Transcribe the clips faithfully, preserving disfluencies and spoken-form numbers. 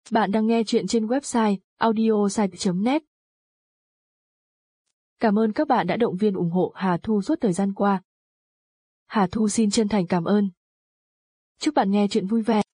Bạn đang nghe chuyện trên website audiosite chấm net. Cảm ơn các bạn đã động viên ủng hộ Hà Thu suốt thời gian qua. Hà Thu xin chân thành cảm ơn. Chúc bạn nghe chuyện vui vẻ.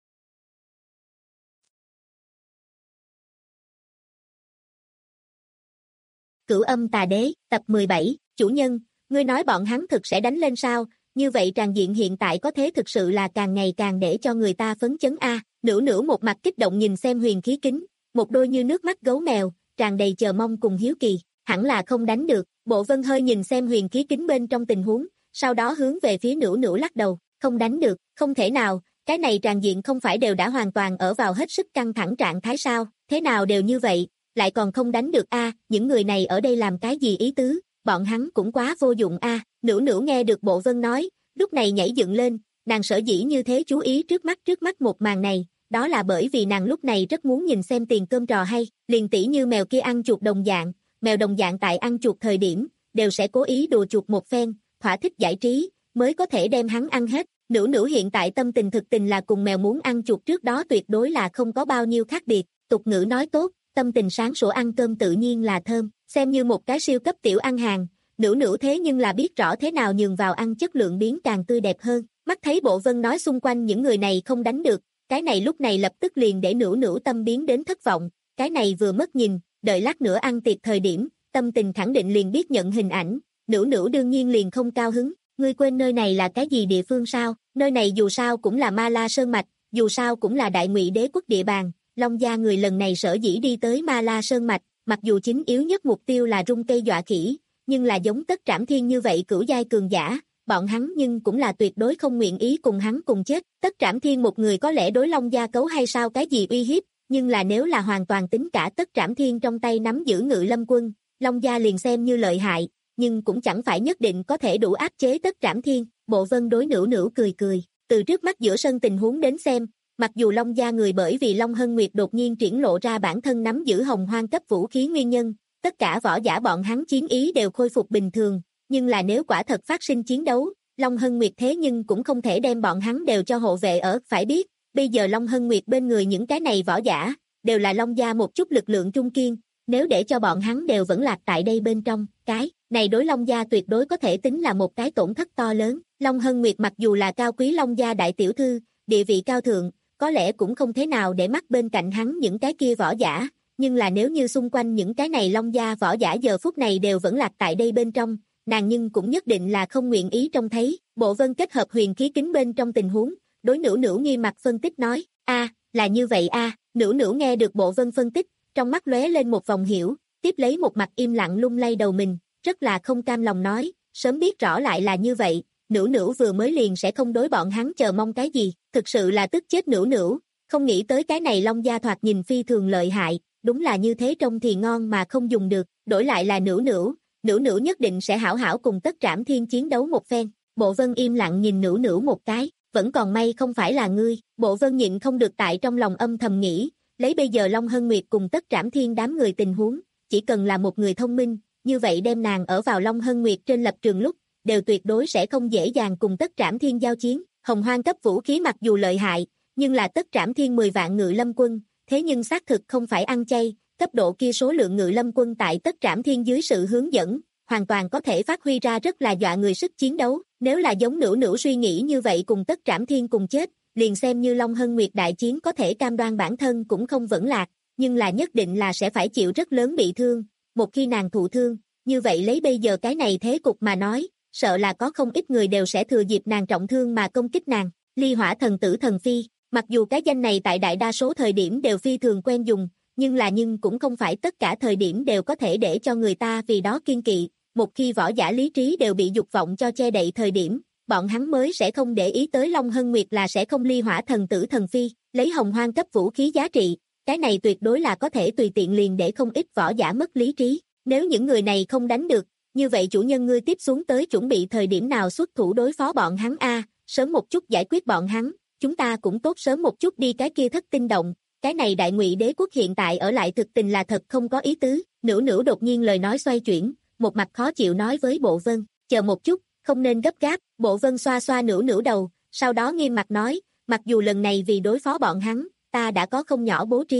Cửu Âm Tà Đế, tập mười bảy, chủ nhân, ngươi nói bọn hắn thực sẽ đánh lên sao, như vậy tràng diện hiện tại có thế thực sự là càng ngày càng để cho người ta phấn chấn a. Nữu Nữu một mặt kích động nhìn xem huyền khí kính, một đôi như nước mắt gấu mèo, tràn đầy chờ mong cùng hiếu kỳ, hẳn là không đánh được. Bộ Vân hơi nhìn xem huyền khí kính bên trong tình huống, sau đó hướng về phía Nữu Nữu lắc đầu, không đánh được, không thể nào, cái này tràng diện không phải đều đã hoàn toàn ở vào hết sức căng thẳng trạng thái sao, thế nào đều như vậy, lại còn không đánh được a, những người này ở đây làm cái gì ý tứ, bọn hắn cũng quá vô dụng a. Nữu Nữu nghe được Bộ Vân nói, lúc này nhảy dựng lên, nàng sở dĩ như thế chú ý trước mắt trước mắt một màn này, đó là bởi vì nàng lúc này rất muốn nhìn xem tiền cơm trò hay, liền tỉ như mèo kia ăn chuột đồng dạng, mèo đồng dạng tại ăn chuột thời điểm, đều sẽ cố ý đùa chuột một phen, thỏa thích giải trí, mới có thể đem hắn ăn hết. Nữu Nữu hiện tại tâm tình thực tình là cùng mèo muốn ăn chuột trước đó tuyệt đối là không có bao nhiêu khác biệt, tục ngữ nói tốt, tâm tình sáng sủa ăn cơm tự nhiên là thơm, xem như một cái siêu cấp tiểu ăn hàng, Nữu Nữu thế nhưng là biết rõ thế nào nhường vào ăn chất lượng biến càng tươi đẹp hơn. Mắt thấy Bộ Vân nói xung quanh những người này không đánh được, cái này lúc này lập tức liền để Nữu Nữu tâm biến đến thất vọng, cái này vừa mất nhìn, đợi lát nữa ăn tiệc thời điểm, tâm tình khẳng định liền biết nhận hình ảnh, Nữu Nữu đương nhiên liền không cao hứng, ngươi quên nơi này là cái gì địa phương sao, nơi này dù sao cũng là Ma La Sơn Mạch, dù sao cũng là Đại Ngụy Đế quốc địa bàn, Long gia người lần này sở dĩ đi tới Ma La Sơn Mạch, mặc dù chính yếu nhất mục tiêu là rung cây dọa khỉ, nhưng là giống Tất Trảm Thiên như vậy cửu giai cường giả, bọn hắn nhưng cũng là tuyệt đối không nguyện ý cùng hắn cùng chết. Tất Trảm Thiên một người có lẽ đối Long gia cấu hay sao cái gì uy hiếp, nhưng là nếu là hoàn toàn tính cả Tất Trảm Thiên trong tay nắm giữ Ngự Lâm quân, Long gia liền xem như lợi hại, nhưng cũng chẳng phải nhất định có thể đủ áp chế Tất Trảm Thiên. Bộ Vân đối Nữu Nữu cười cười, từ trước mắt giữa sân tình huống đến xem, mặc dù Long gia người bởi vì Long Hân Nguyệt đột nhiên triển lộ ra bản thân nắm giữ hồng hoang cấp vũ khí nguyên nhân, tất cả võ giả bọn hắn chiến ý đều khôi phục bình thường, nhưng là nếu quả thật phát sinh chiến đấu, Long Hân Nguyệt thế nhưng cũng không thể đem bọn hắn đều cho hộ vệ ở, phải biết, bây giờ Long Hân Nguyệt bên người những cái này võ giả, đều là Long gia một chút lực lượng trung kiên, nếu để cho bọn hắn đều vẫn lạc tại đây bên trong, cái này đối Long gia tuyệt đối có thể tính là một cái tổn thất to lớn. Long Hân Nguyệt mặc dù là cao quý Long gia đại tiểu thư, địa vị cao thượng, có lẽ cũng không thế nào để mắt bên cạnh hắn những cái kia võ giả, nhưng là nếu như xung quanh những cái này Long gia võ giả giờ phút này đều vẫn lạc tại đây bên trong, nàng nhưng cũng nhất định là không nguyện ý trông thấy. Bộ Vân kết hợp huyền khí kính bên trong tình huống, đối Nữu Nữu nghi mặt phân tích nói, a, là như vậy a. Nữu Nữu nghe được Bộ Vân phân tích, trong mắt lóe lên một vòng hiểu, tiếp lấy một mặt im lặng lung lay đầu mình, rất là không cam lòng nói, sớm biết rõ lại là như vậy, Nữu Nữu vừa mới liền sẽ không đối bọn hắn chờ mong cái gì, thực sự là tức chết Nữu Nữu, không nghĩ tới cái này Long gia thoạt nhìn phi thường lợi hại, đúng là như thế trông thì ngon mà không dùng được, đổi lại là Nữu Nữu, Nữu Nữu nhất định sẽ hảo hảo cùng Tất Trảm Thiên chiến đấu một phen. Bộ Vân im lặng nhìn Nữu Nữu một cái, vẫn còn may không phải là ngươi. Bộ Vân nhịn không được tại trong lòng âm thầm nghĩ, lấy bây giờ Long Hân Nguyệt cùng Tất Trảm Thiên đám người tình huống, chỉ cần là một người thông minh, như vậy đem nàng ở vào Long Hân Nguyệt trên lập trường lúc, đều tuyệt đối sẽ không dễ dàng cùng Tất Trảm Thiên giao chiến. Hồng hoang cấp vũ khí mặc dù lợi hại, nhưng là Tất Trảm Thiên mười vạn Ngự Lâm quân, thế nhưng xác thực không phải ăn chay, cấp độ kia số lượng Ngự Lâm quân tại Tất Trảm Thiên dưới sự hướng dẫn, hoàn toàn có thể phát huy ra rất là dọa người sức chiến đấu, nếu là giống Nữu Nữu suy nghĩ như vậy cùng Tất Trảm Thiên cùng chết, liền xem như Long Hân Nguyệt đại chiến có thể cam đoan bản thân cũng không vẫn lạc, nhưng là nhất định là sẽ phải chịu rất lớn bị thương, một khi nàng thụ thương, như vậy lấy bây giờ cái này thế cục mà nói, sợ là có không ít người đều sẽ thừa dịp nàng trọng thương mà công kích nàng. Ly Hỏa Thần Tử Thần Phi, mặc dù cái danh này tại đại đa số thời điểm đều phi thường quen dùng, nhưng là nhưng cũng không phải tất cả thời điểm đều có thể để cho người ta vì đó kiên kỵ, một khi võ giả lý trí đều bị dục vọng cho che đậy thời điểm, bọn hắn mới sẽ không để ý tới Long Hân Nguyệt là sẽ không ly hỏa thần tử thần phi, lấy hồng hoang cấp vũ khí giá trị, cái này tuyệt đối là có thể tùy tiện liền để không ít võ giả mất lý trí, nếu những người này không đánh được, như vậy chủ nhân ngươi tiếp xuống tới chuẩn bị thời điểm nào xuất thủ đối phó bọn hắn a, sớm một chút giải quyết bọn hắn, chúng ta cũng tốt sớm một chút đi cái kia thất tinh động, cái này Đại Ngụy Đế quốc hiện tại ở lại thực tình là thật không có ý tứ. Nữu Nữu đột nhiên lời nói xoay chuyển, một mặt khó chịu nói với Bộ Vân, chờ một chút, không nên gấp gáp. Bộ Vân xoa xoa Nữu Nữu đầu, sau đó nghiêm mặt nói, mặc dù lần này vì đối phó bọn hắn, ta đã có không nhỏ bố trí,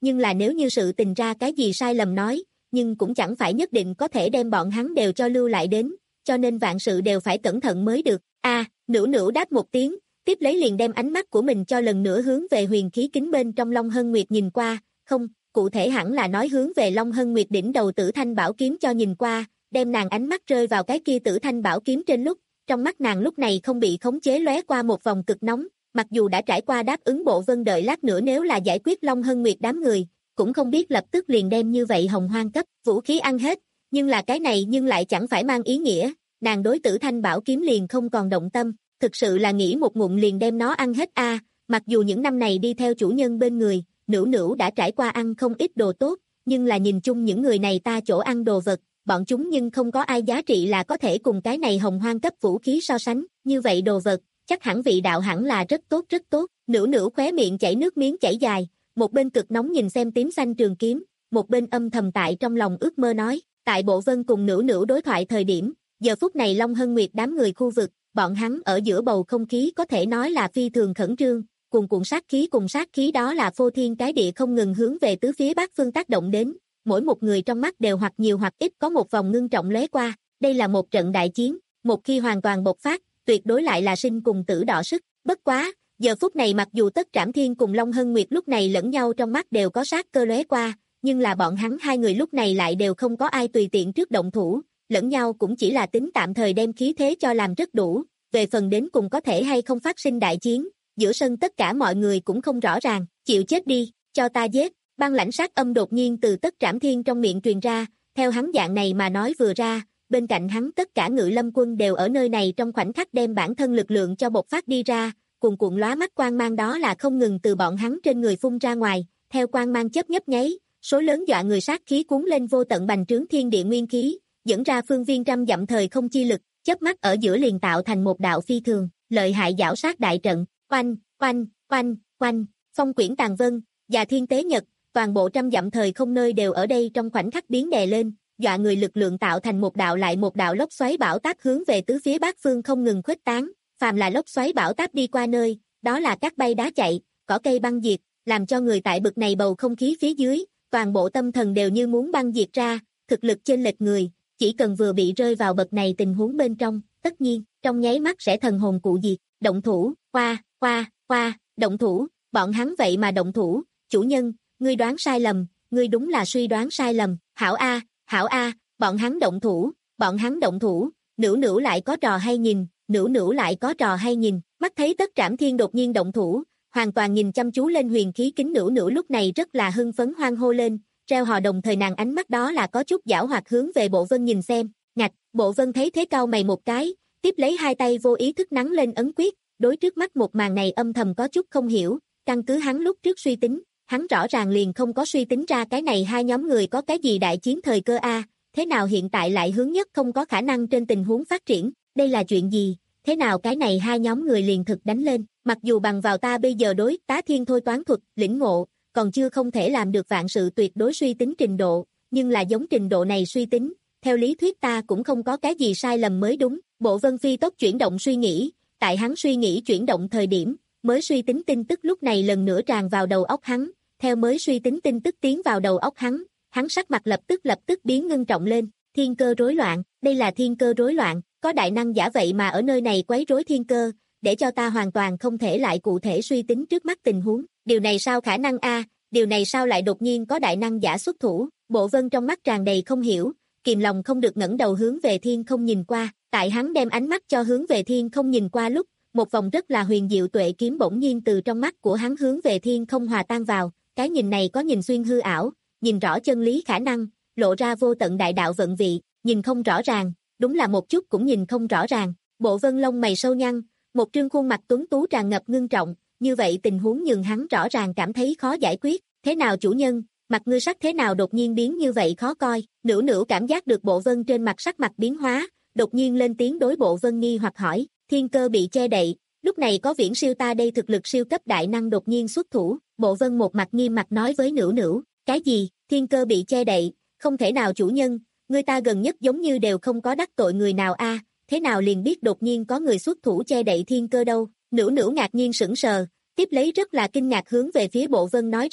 nhưng là nếu như sự tình ra cái gì sai lầm nói, nhưng cũng chẳng phải nhất định có thể đem bọn hắn đều cho lưu lại đến, cho nên vạn sự đều phải cẩn thận mới được. A, à, Nữu Nữu đáp một tiếng, tiếp lấy liền đem ánh mắt của mình cho lần nữa hướng về huyền khí kính bên trong Long Hân Nguyệt nhìn qua, không, cụ thể hẳn là nói hướng về Long Hân Nguyệt đỉnh đầu Tử Thanh Bảo kiếm cho nhìn qua, đem nàng ánh mắt rơi vào cái kia Tử Thanh Bảo kiếm trên lúc, trong mắt nàng lúc này không bị khống chế lóe qua một vòng cực nóng, mặc dù đã trải qua đáp ứng Bộ Vân đợi lát nữa nếu là giải quyết Long Hân Nguyệt đám người, cũng không biết lập tức liền đem như vậy hồng hoang cấp vũ khí ăn hết, nhưng là cái này nhưng lại chẳng phải mang ý nghĩa, nàng đối Tử Thanh Bảo kiếm liền không còn động tâm, thực sự là nghĩ một ngụm liền đem nó ăn hết a, à, mặc dù những năm này đi theo chủ nhân bên người, Nữu Nữu đã trải qua ăn không ít đồ tốt, nhưng là nhìn chung những người này ta chỗ ăn đồ vật, bọn chúng nhưng không có ai giá trị là có thể cùng cái này hồng hoang cấp vũ khí so sánh, như vậy đồ vật, chắc hẳn vị đạo hẳn là rất tốt rất tốt, Nữu Nữu khóe miệng chảy nước miếng chảy dài, một bên cực nóng nhìn xem tím xanh trường kiếm, một bên âm thầm tại trong lòng ước mơ nói, tại Bộ Vân cùng Nữu Nữu đối thoại thời điểm, giờ phút này Long Hân Nguyệt đám người khu vực, bọn hắn ở giữa bầu không khí có thể nói là phi thường khẩn trương, cuồn cuộn sát khí cùng sát khí đó là phô thiên cái địa không ngừng hướng về tứ phía bát phương tác động đến, mỗi một người trong mắt đều hoặc nhiều hoặc ít có một vòng ngưng trọng lóe qua, đây là một trận đại chiến, một khi hoàn toàn bộc phát, tuyệt đối lại là sinh cùng tử đọ sức, bất quá, giờ phút này mặc dù Tất Trảm Thiên cùng Long Hân Nguyệt lúc này lẫn nhau trong mắt đều có sát cơ lóe qua, nhưng là bọn hắn hai người lúc này lại đều không có ai tùy tiện trước động thủ, lẫn nhau cũng chỉ là tính tạm thời đem khí thế cho làm rất đủ, về phần đến cùng có thể hay không phát sinh đại chiến, giữa sân tất cả mọi người cũng không rõ ràng, chịu chết đi, cho ta giết, băng lãnh sát âm đột nhiên từ Tất Trảm Thiên trong miệng truyền ra, theo hắn dạng này mà nói vừa ra, bên cạnh hắn tất cả ngự lâm quân đều ở nơi này trong khoảnh khắc đem bản thân lực lượng cho bộc phát đi ra, cuồn cuộn lóa mắt quang mang đó là không ngừng từ bọn hắn trên người phun ra ngoài, theo quang mang chớp nhấp nháy, số lớn dọa người sát khí cuốn lên vô tận bành trướng thiên địa nguyên khí, dẫn ra phương viên trăm dặm thời không chi lực, chớp mắt ở giữa liền tạo thành một đạo phi thường, lợi hại giảo sát đại trận, oanh, oanh, oanh, oanh, phong quyển tàn vân, và thiên tế nhật, toàn bộ trăm dặm thời không nơi đều ở đây trong khoảnh khắc biến đè lên, dọa người lực lượng tạo thành một đạo lại một đạo lốc xoáy bão táp hướng về tứ phía bát phương không ngừng khuếch tán, phàm là lốc xoáy bão táp đi qua nơi, đó là cát bay đá chạy, cỏ cây băng diệt, làm cho người tại bực này bầu không khí phía dưới, toàn bộ tâm thần đều như muốn băng diệt ra, thực lực chênh lệch người, chỉ cần vừa bị rơi vào bậc này tình huống bên trong, tất nhiên, trong nháy mắt sẽ thần hồn cụ diệt, động thủ, qua, qua, qua, động thủ, bọn hắn vậy mà động thủ, chủ nhân, ngươi đoán sai lầm, ngươi đúng là suy đoán sai lầm, hảo a, hảo a, bọn hắn động thủ, bọn hắn động thủ, Nữu Nữu lại có trò hay nhìn, Nữu Nữu lại có trò hay nhìn, mắt thấy Tất Trảm Thiên đột nhiên động thủ, hoàn toàn nhìn chăm chú lên huyền khí kính Nữu Nữu lúc này rất là hưng phấn hoan hô lên, reo hò đồng thời nàng ánh mắt đó là có chút giảo hoạt hướng về Bộ Vân nhìn xem, ngạch, Bộ Vân thấy thế cau mày một cái, tiếp lấy hai tay vô ý thức nắn lên ấn quyết, đối trước mắt một màn này âm thầm có chút không hiểu, căn cứ hắn lúc trước suy tính, hắn rõ ràng liền không có suy tính ra cái này hai nhóm người có cái gì đại chiến thời cơ a, thế nào hiện tại lại hướng nhất không có khả năng trên tình huống phát triển, đây là chuyện gì, thế nào cái này hai nhóm người liền thực đánh lên, mặc dù bằng vào ta bây giờ đối tá thiên thôi toán thuật, lĩnh ngộ, còn chưa không thể làm được vạn sự tuyệt đối suy tính trình độ, nhưng là giống trình độ này suy tính, theo lý thuyết ta cũng không có cái gì sai lầm mới đúng, Bộ Vân phi tốc chuyển động suy nghĩ, tại hắn suy nghĩ chuyển động thời điểm, mới suy tính tin tức lúc này lần nữa tràn vào đầu óc hắn, theo mới suy tính tin tức tiến vào đầu óc hắn, hắn sắc mặt lập tức lập tức biến ngưng trọng lên, thiên cơ rối loạn, đây là thiên cơ rối loạn, có đại năng giả vậy mà ở nơi này quấy rối thiên cơ, để cho ta hoàn toàn không thể lại cụ thể suy tính trước mắt tình huống, điều này sao khả năng a, điều này sao lại đột nhiên có đại năng giả xuất thủ, Bộ Vân trong mắt tràn đầy không hiểu, kìm lòng không được ngẩng đầu hướng về thiên không nhìn qua, tại hắn đem ánh mắt cho hướng về thiên không nhìn qua lúc, một vòng rất là huyền diệu tuệ kiếm bỗng nhiên từ trong mắt của hắn hướng về thiên không hòa tan vào, cái nhìn này có nhìn xuyên hư ảo, nhìn rõ chân lý khả năng, lộ ra vô tận đại đạo vận vị, nhìn không rõ ràng, đúng là một chút cũng nhìn không rõ ràng, Bộ Vân lông mày sâu nhăn, một trương khuôn mặt tuấn tú tràn ngập ngưng trọng, như vậy tình huống nhường hắn rõ ràng cảm thấy khó giải quyết, thế nào chủ nhân, mặt ngươi sắc thế nào đột nhiên biến như vậy khó coi, Nữu Nữu cảm giác được Bộ Vân trên mặt sắc mặt biến hóa, đột nhiên lên tiếng đối Bộ Vân nghi hoặc hỏi, thiên cơ bị che đậy, lúc này có viễn siêu ta đây thực lực siêu cấp đại năng đột nhiên xuất thủ, Bộ Vân một mặt nghiêm mặt nói với Nữu Nữu, cái gì, thiên cơ bị che đậy, không thể nào chủ nhân, người ta gần nhất giống như đều không có đắc tội người nào a, thế nào liền biết đột nhiên có người xuất thủ che đậy thiên cơ đâu, Nữu Nữu ngạc nhiên sững sờ, tiếp lấy rất là kinh ngạc hướng về phía Bộ Vân nói ra,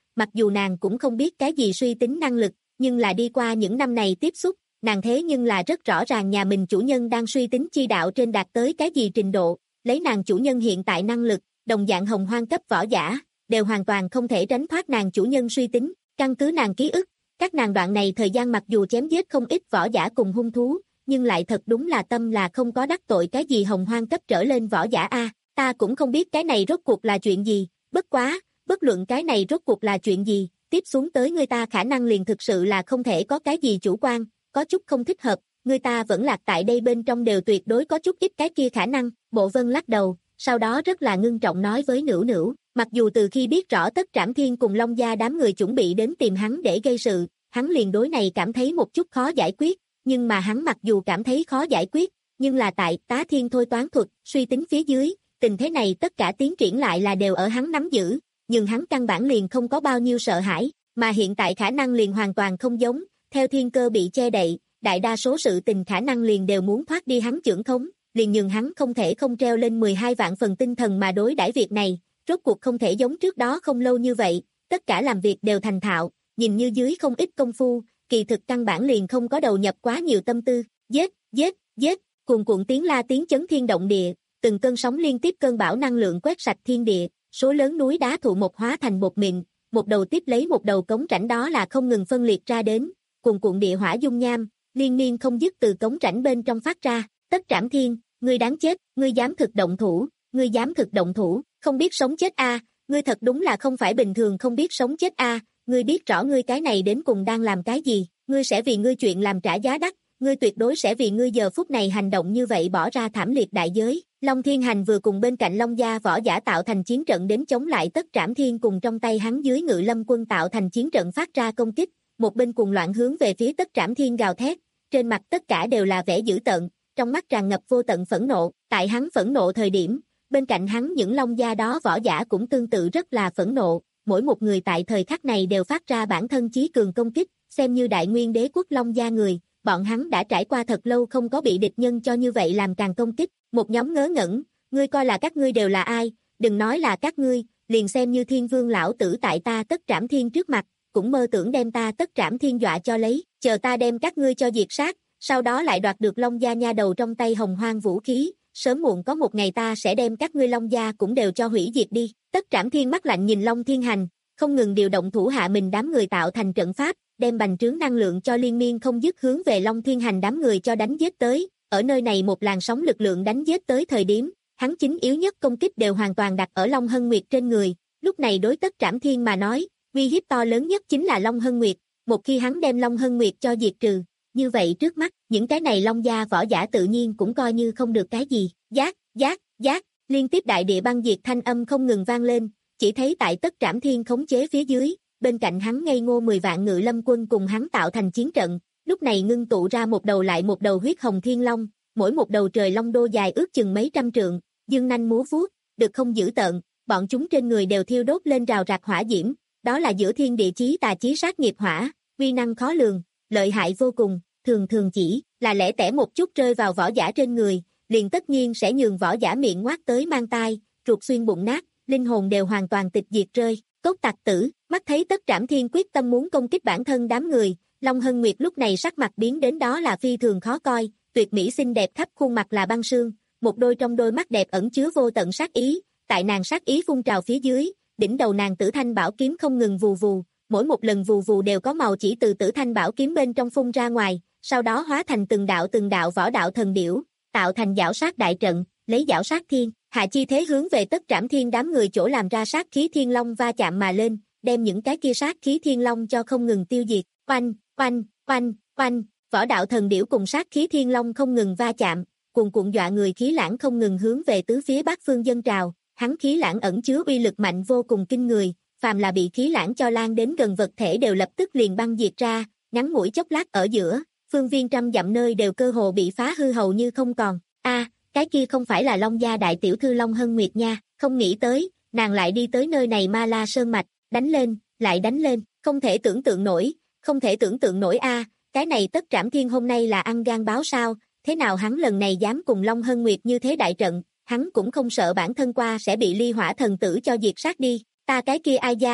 mặc dù nàng cũng không biết cái gì suy tính năng lực, nhưng là đi qua những năm này tiếp xúc, nàng thế nhưng là rất rõ ràng nhà mình chủ nhân đang suy tính chi đạo trên đạt tới cái gì trình độ, lấy nàng chủ nhân hiện tại năng lực, đồng dạng hồng hoang cấp võ giả, đều hoàn toàn không thể tránh thoát nàng chủ nhân suy tính, căn cứ nàng ký ức, các nàng đoạn này thời gian mặc dù chém giết không ít võ giả cùng hung thú, nhưng lại thật đúng là tâm là không có đắc tội cái gì hồng hoang cấp trở lên võ giả a, ta cũng không biết cái này rốt cuộc là chuyện gì, bất quá, bất luận cái này rốt cuộc là chuyện gì, tiếp xuống tới người ta khả năng liền thực sự là không thể có cái gì chủ quan, có chút không thích hợp, người ta vẫn lạc tại đây bên trong đều tuyệt đối có chút ít cái kia khả năng, Bộ Vân lắc đầu, sau đó rất là ngưng trọng nói với Nữu Nữu, mặc dù từ khi biết rõ Tất Trảm Thiên cùng Long Gia đám người chuẩn bị đến tìm hắn để gây sự, hắn liền đối này cảm thấy một chút khó giải quyết, nhưng mà hắn mặc dù cảm thấy khó giải quyết, nhưng là tại Tá Thiên thôi toán thuật, suy tính phía dưới, tình thế này tất cả tiến triển lại là đều ở hắn nắm giữ, nhưng hắn căn bản liền không có bao nhiêu sợ hãi, mà hiện tại khả năng liền hoàn toàn không giống, theo thiên cơ bị che đậy, đại đa số sự tình khả năng liền đều muốn thoát đi hắn chưởng khống, liền nhưng hắn không thể không treo lên mười hai vạn phần tinh thần mà đối đãi việc này, rốt cuộc không thể giống trước đó không lâu như vậy, tất cả làm việc đều thành thạo, nhìn như dưới không ít công phu, kỳ thực căn bản liền không có đầu nhập quá nhiều tâm tư, giết, giết, giết, cuồn cuộn tiếng la tiếng chấn thiên động địa, từng cơn sóng liên tiếp cơn bão năng lượng quét sạch thiên địa, số lớn núi đá thụ một hóa thành bột mịn, một đầu tiếp lấy một đầu cống rãnh đó là không ngừng phân liệt ra đến, cuồn cuộn địa hỏa dung nham, liên miên không dứt từ cống rãnh bên trong phát ra, Tất Trảm Thiên, ngươi đáng chết, ngươi dám thực động thủ, ngươi dám thực động thủ, không biết sống chết a, à, ngươi thật đúng là không phải bình thường không biết sống chết a, à, ngươi biết rõ ngươi cái này đến cùng đang làm cái gì, ngươi sẽ vì ngươi chuyện làm trả giá đắt, ngươi tuyệt đối sẽ vì ngươi giờ phút này hành động như vậy bỏ ra thảm liệt đại giới. Long Thiên Hành vừa cùng bên cạnh Long Gia võ giả tạo thành chiến trận đến chống lại Tất Trảm Thiên cùng trong tay hắn dưới Ngự Lâm quân tạo thành chiến trận phát ra công kích, một bên cuồng loạn hướng về phía Tất Trảm Thiên gào thét, trên mặt tất cả đều là vẻ dữ tợn, trong mắt tràn ngập vô tận phẫn nộ, tại hắn phẫn nộ thời điểm, bên cạnh hắn những Long Gia đó võ giả cũng tương tự rất là phẫn nộ, mỗi một người tại thời khắc này đều phát ra bản thân chí cường công kích, xem như đại nguyên đế quốc Long Gia người, bọn hắn đã trải qua thật lâu không có bị địch nhân cho như vậy làm càng công kích, một nhóm ngớ ngẩn, ngươi coi là các ngươi đều là ai, đừng nói là các ngươi, liền xem như Thiên Vương lão tử tại ta Tất Trảm Thiên trước mặt, cũng mơ tưởng đem ta Tất Trảm Thiên dọa cho lấy, chờ ta đem các ngươi cho diệt sát, sau đó lại đoạt được Long Gia nha đầu trong tay hồng hoang vũ khí, sớm muộn có một ngày ta sẽ đem các ngươi Long Gia cũng đều cho hủy diệt đi. Tất Trảm Thiên mắt lạnh nhìn Long Thiên Hành, không ngừng điều động thủ hạ mình đám người tạo thành trận pháp, đem bành trướng năng lượng cho liên miên không dứt hướng về Long Thiên Hành đám người cho đánh giết tới, ở nơi này một làn sóng lực lượng đánh giết tới thời điểm, hắn chính yếu nhất công kích đều hoàn toàn đặt ở Long Hân Nguyệt trên người, lúc này đối Tất Trảm Thiên mà nói, uy hiếp to lớn nhất chính là Long Hân Nguyệt, một khi hắn đem Long Hân Nguyệt cho diệt trừ, như vậy trước mắt, những cái này Long Gia võ giả tự nhiên cũng coi như không được cái gì, giác, giác, giác, liên tiếp đại địa băng diệt thanh âm không ngừng vang lên, chỉ thấy tại Tất Trảm Thiên khống chế phía dưới, bên cạnh hắn ngây ngô mười vạn Ngự Lâm quân cùng hắn tạo thành chiến trận, lúc này ngưng tụ ra một đầu lại một đầu huyết hồng thiên long, mỗi một đầu trời long đô dài ước chừng mấy trăm trượng, dương nanh múa vuốt, được không dữ tợn, bọn chúng trên người đều thiêu đốt lên rào rạc hỏa diễm, đó là giữa thiên địa chí tà chí sát nghiệp hỏa, uy năng khó lường, lợi hại vô cùng, thường thường chỉ là lẻ tẻ một chút rơi vào võ giả trên người, liền tất nhiên sẽ nhường võ giả miệng ngoác tới mang tai, ruột xuyên bụng nát, linh hồn đều hoàn toàn tịch diệt rơi. Cốt tặc tử, mắt thấy Tất Trảm Thiên quyết tâm muốn công kích bản thân đám người, Long Hân Nguyệt lúc này sắc mặt biến đến đó là phi thường khó coi, tuyệt mỹ xinh đẹp khắp khuôn mặt là băng sương, một đôi trong đôi mắt đẹp ẩn chứa vô tận sát ý, tại nàng sát ý phun trào phía dưới, đỉnh đầu nàng Tử Thanh Bảo kiếm không ngừng vù vù, mỗi một lần vù vù đều có màu chỉ từ Tử Thanh Bảo kiếm bên trong phun ra ngoài, sau đó hóa thành từng đạo từng đạo võ đạo thần điểu, tạo thành giảo sát đại trận, lấy giảo sát thiên, hạ chi thế hướng về Tất Trảm Thiên đám người chỗ làm ra sát khí thiên long va chạm mà lên, đem những cái kia sát khí thiên long cho không ngừng tiêu diệt, oanh, oanh, oanh, oanh, võ đạo thần điểu cùng sát khí thiên long không ngừng va chạm, cuồn cuộn dọa người khí lãng không ngừng hướng về tứ phía bát phương dân trào, hắn khí lãng ẩn chứa uy lực mạnh vô cùng kinh người, phàm là bị khí lãng cho lan đến gần vật thể đều lập tức liền băng diệt ra, ngắn ngủi chốc lát ở giữa, phương viên trăm dặm nơi đều cơ hồ bị phá hư hầu như không còn. A, cái kia không phải là Long Gia đại tiểu thư Long Hân Nguyệt nha, không nghĩ tới, nàng lại đi tới nơi này Ma La Sơn Mạch, đánh lên, lại đánh lên, không thể tưởng tượng nổi, không thể tưởng tượng nổi a, cái này Tất Trảm Thiên hôm nay là ăn gan báo sao, thế nào hắn lần này dám cùng Long Hân Nguyệt như thế đại trận, hắn cũng không sợ bản thân qua sẽ bị ly hỏa thần tử cho diệt sát đi, ta cái kia ai gia,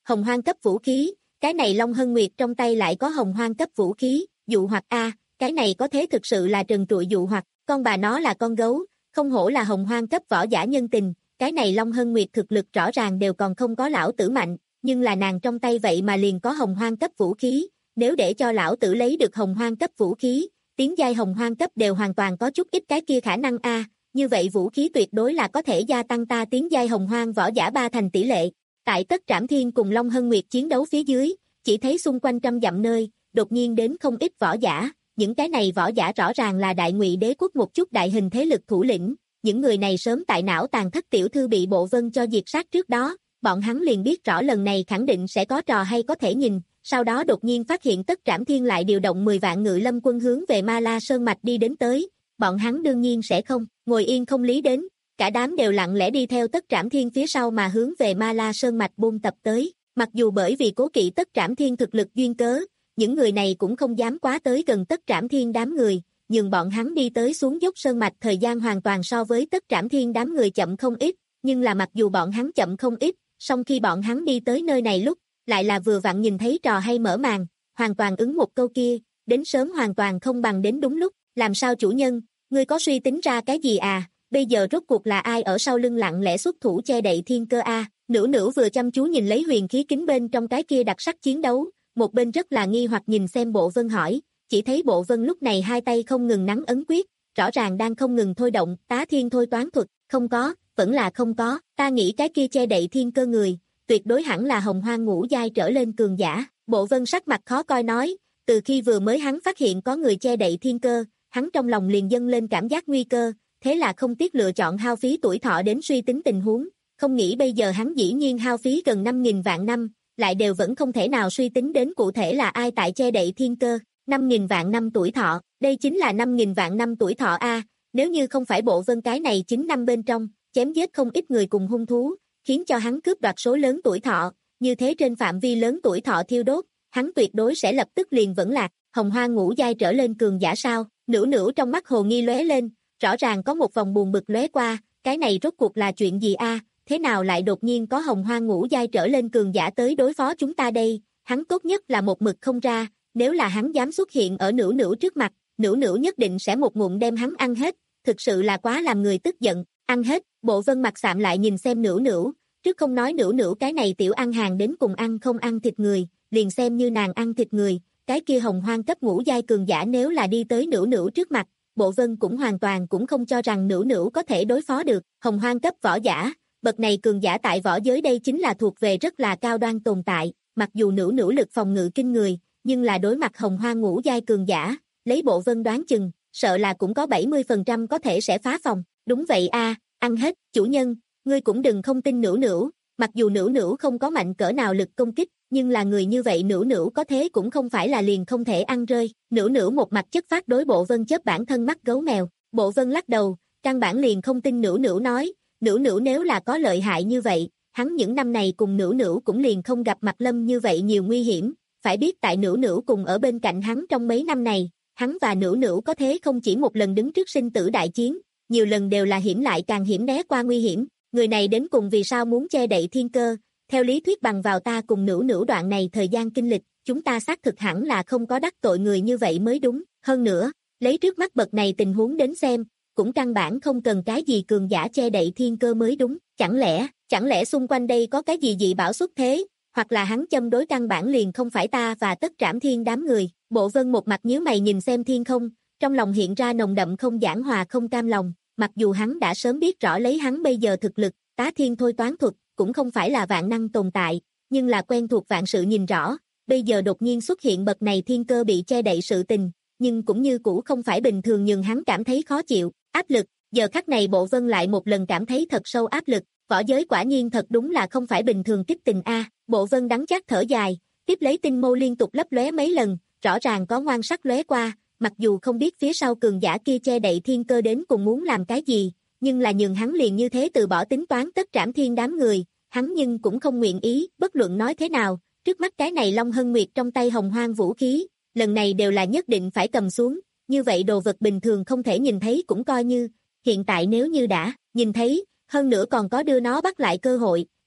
hồng hoang cấp vũ khí, cái này Long Hân Nguyệt trong tay lại có hồng hoang cấp vũ khí, dụ hoặc a, cái này có thế thực sự là trần trụi dụ hoặc, con bà nó là con gấu, không hổ là hồng hoang cấp võ giả nhân tình, cái này Long Hân Nguyệt thực lực rõ ràng đều còn không có lão tử mạnh, nhưng là nàng trong tay vậy mà liền có hồng hoang cấp vũ khí, nếu để cho lão tử lấy được hồng hoang cấp vũ khí, tiến giai hồng hoang cấp đều hoàn toàn có chút ít cái kia khả năng a, như vậy vũ khí tuyệt đối là có thể gia tăng ta tiến giai hồng hoang võ giả ba thành tỷ lệ. Tại Tất Trảm Thiên cùng Long Hân Nguyệt chiến đấu phía dưới, chỉ thấy xung quanh trăm dặm nơi, đột nhiên đến không ít võ giả, những cái này võ giả rõ ràng là Đại Ngụy Đế quốc một chút đại hình thế lực thủ lĩnh, những người này sớm tại não tàn thất tiểu thư bị Bộ Vân cho diệt sát trước đó, bọn hắn liền biết rõ lần này khẳng định sẽ có trò hay có thể nhìn, sau đó đột nhiên phát hiện Tất Trảm Thiên lại điều động mười vạn ngự lâm quân hướng về Ma La Sơn Mạch đi đến tới, bọn hắn đương nhiên sẽ không ngồi yên không lý đến, cả đám đều lặng lẽ đi theo Tất Trảm Thiên phía sau mà hướng về Ma La Sơn Mạch buôn tập tới, mặc dù bởi vì cố kỵ Tất Trảm Thiên thực lực duyên cớ, những người này cũng không dám quá tới gần Tất Trảm Thiên đám người, nhưng bọn hắn đi tới xuống dốc sơn mạch thời gian hoàn toàn so với Tất Trảm Thiên đám người chậm không ít, nhưng là mặc dù bọn hắn chậm không ít, song khi bọn hắn đi tới nơi này lúc, lại là vừa vặn nhìn thấy trò hay mở màn, hoàn toàn ứng một câu kia, đến sớm hoàn toàn không bằng đến đúng lúc, làm sao chủ nhân, ngươi có suy tính ra cái gì à, bây giờ rốt cuộc là ai ở sau lưng lặng lẽ xuất thủ che đậy thiên cơ a? Nữu Nữu vừa chăm chú nhìn lấy huyền khí kính bên trong cái kia đặc sắc chiến đấu, một bên rất là nghi hoặc nhìn xem Bộ Vân hỏi, chỉ thấy Bộ Vân lúc này hai tay không ngừng nắn ấn quyết, rõ ràng đang không ngừng thôi động, tá thiên thôi toán thuật, không có, vẫn là không có, ta nghĩ cái kia che đậy thiên cơ người, tuyệt đối hẳn là hồng hoang ngũ giai trở lên cường giả. Bộ Vân sắc mặt khó coi nói, từ khi vừa mới hắn phát hiện có người che đậy thiên cơ, hắn trong lòng liền dâng lên cảm giác nguy cơ, thế là không tiếc lựa chọn hao phí tuổi thọ đến suy tính tình huống, không nghĩ bây giờ hắn dĩ nhiên hao phí gần năm nghìn vạn năm, lại đều vẫn không thể nào suy tính đến cụ thể là ai tại che đậy thiên cơ, năm nghìn vạn năm tuổi thọ, đây chính là năm nghìn vạn năm tuổi thọ a, nếu như không phải Bộ Vân cái này chín năm bên trong, chém giết không ít người cùng hung thú, khiến cho hắn cướp đoạt số lớn tuổi thọ, như thế trên phạm vi lớn tuổi thọ thiêu đốt, hắn tuyệt đối sẽ lập tức liền vẫn lạc, hồng hoa ngũ giai trở lên cường giả sao? Nữu Nữu trong mắt hồ nghi lóe lên, rõ ràng có một vòng buồn bực lóe qua, cái này rốt cuộc là chuyện gì a? Thế nào lại đột nhiên có hồng hoa ngũ giai trở lên cường giả tới đối phó chúng ta đây? Hắn tốt nhất là một mực không ra, nếu là hắn dám xuất hiện ở Nữu Nữu trước mặt, Nữu Nữu nhất định sẽ một ngụm đem hắn ăn hết, thực sự là quá làm người tức giận, ăn hết. Bộ Vân mặt sạm lại nhìn xem Nữu Nữu, trước không nói Nữu Nữu cái này tiểu ăn hàng đến cùng ăn không ăn thịt người, liền xem như nàng ăn thịt người, cái kia hồng hoang cấp ngũ giai cường giả nếu là đi tới Nữu Nữu trước mặt, Bộ Vân cũng hoàn toàn cũng không cho rằng Nữu Nữu có thể đối phó được, hồng hoang cấp võ giả, bậc này cường giả tại võ giới đây chính là thuộc về rất là cao đoan tồn tại, mặc dù Nữu Nữu lực phòng ngự kinh người, nhưng là đối mặt hồng hoang ngũ giai cường giả, lấy Bộ Vân đoán chừng, sợ là cũng có bảy mươi phần trăm có thể sẽ phá phòng, đúng vậy a, ăn hết, chủ nhân, ngươi cũng đừng không tin Nữu Nữu, mặc dù Nữu Nữu không có mạnh cỡ nào lực công kích, nhưng là người như vậy Nữu Nữu có thế cũng không phải là liền không thể ăn rơi, Nữu Nữu một mặt chất phát đối Bộ Vân chớp bản thân mắt gấu mèo, Bộ Vân lắc đầu, căn bản liền không tin Nữu Nữu nói, Nữu Nữu nếu là có lợi hại như vậy, hắn những năm này cùng Nữu Nữu cũng liền không gặp mặt Lâm như vậy nhiều nguy hiểm, phải biết tại Nữu Nữu cùng ở bên cạnh hắn trong mấy năm này, hắn và Nữu Nữu có thế không chỉ một lần đứng trước sinh tử đại chiến, nhiều lần đều là hiểm lại càng hiểm né qua nguy hiểm, người này đến cùng vì sao muốn che đậy thiên cơ, theo lý thuyết bằng vào ta cùng Nữu Nữu đoạn này thời gian kinh lịch, chúng ta xác thực hẳn là không có đắc tội người như vậy mới đúng, hơn nữa, lấy trước mắt bậc này tình huống đến xem, cũng căn bản không cần cái gì cường giả che đậy thiên cơ mới đúng, chẳng lẽ, chẳng lẽ xung quanh đây có cái gì dị bảo xuất thế, hoặc là hắn châm đối căn bản liền không phải ta và Tất Trảm Thiên đám người, Bộ Vân một mặt nhíu mày nhìn xem thiên không, trong lòng hiện ra nồng đậm không giảng hòa không cam lòng, mặc dù hắn đã sớm biết rõ lấy hắn bây giờ thực lực, tá thiên thôi toán thuật, cũng không phải là vạn năng tồn tại, nhưng là quen thuộc vạn sự nhìn rõ, bây giờ đột nhiên xuất hiện bậc này thiên cơ bị che đậy sự tình, nhưng cũng như cũ không phải bình thường nhưng hắn cảm thấy khó chịu, áp lực, giờ khắc này Bộ Vân lại một lần cảm thấy thật sâu áp lực, võ giới quả nhiên thật đúng là không phải bình thường kích tình a. Bộ Vân đắng chát thở dài, tiếp lấy tinh mâu liên tục lấp lóe mấy lần, rõ ràng có ngoan sắc lóe qua, mặc dù không biết phía sau cường giả kia che đậy thiên cơ đến cùng muốn làm cái gì, nhưng là nhường hắn liền như thế từ bỏ tính toán Tất Trảm Thiên đám người, hắn nhưng cũng không nguyện ý, bất luận nói thế nào, trước mắt cái này Long Hân Nguyệt trong tay hồng hoang vũ khí, lần này đều là nhất định phải cầm xuống, như vậy đồ vật bình thường không thể nhìn thấy cũng coi như, hiện tại nếu như đã nhìn thấy, hơn nữa còn có đưa nó bắt lại cơ hội,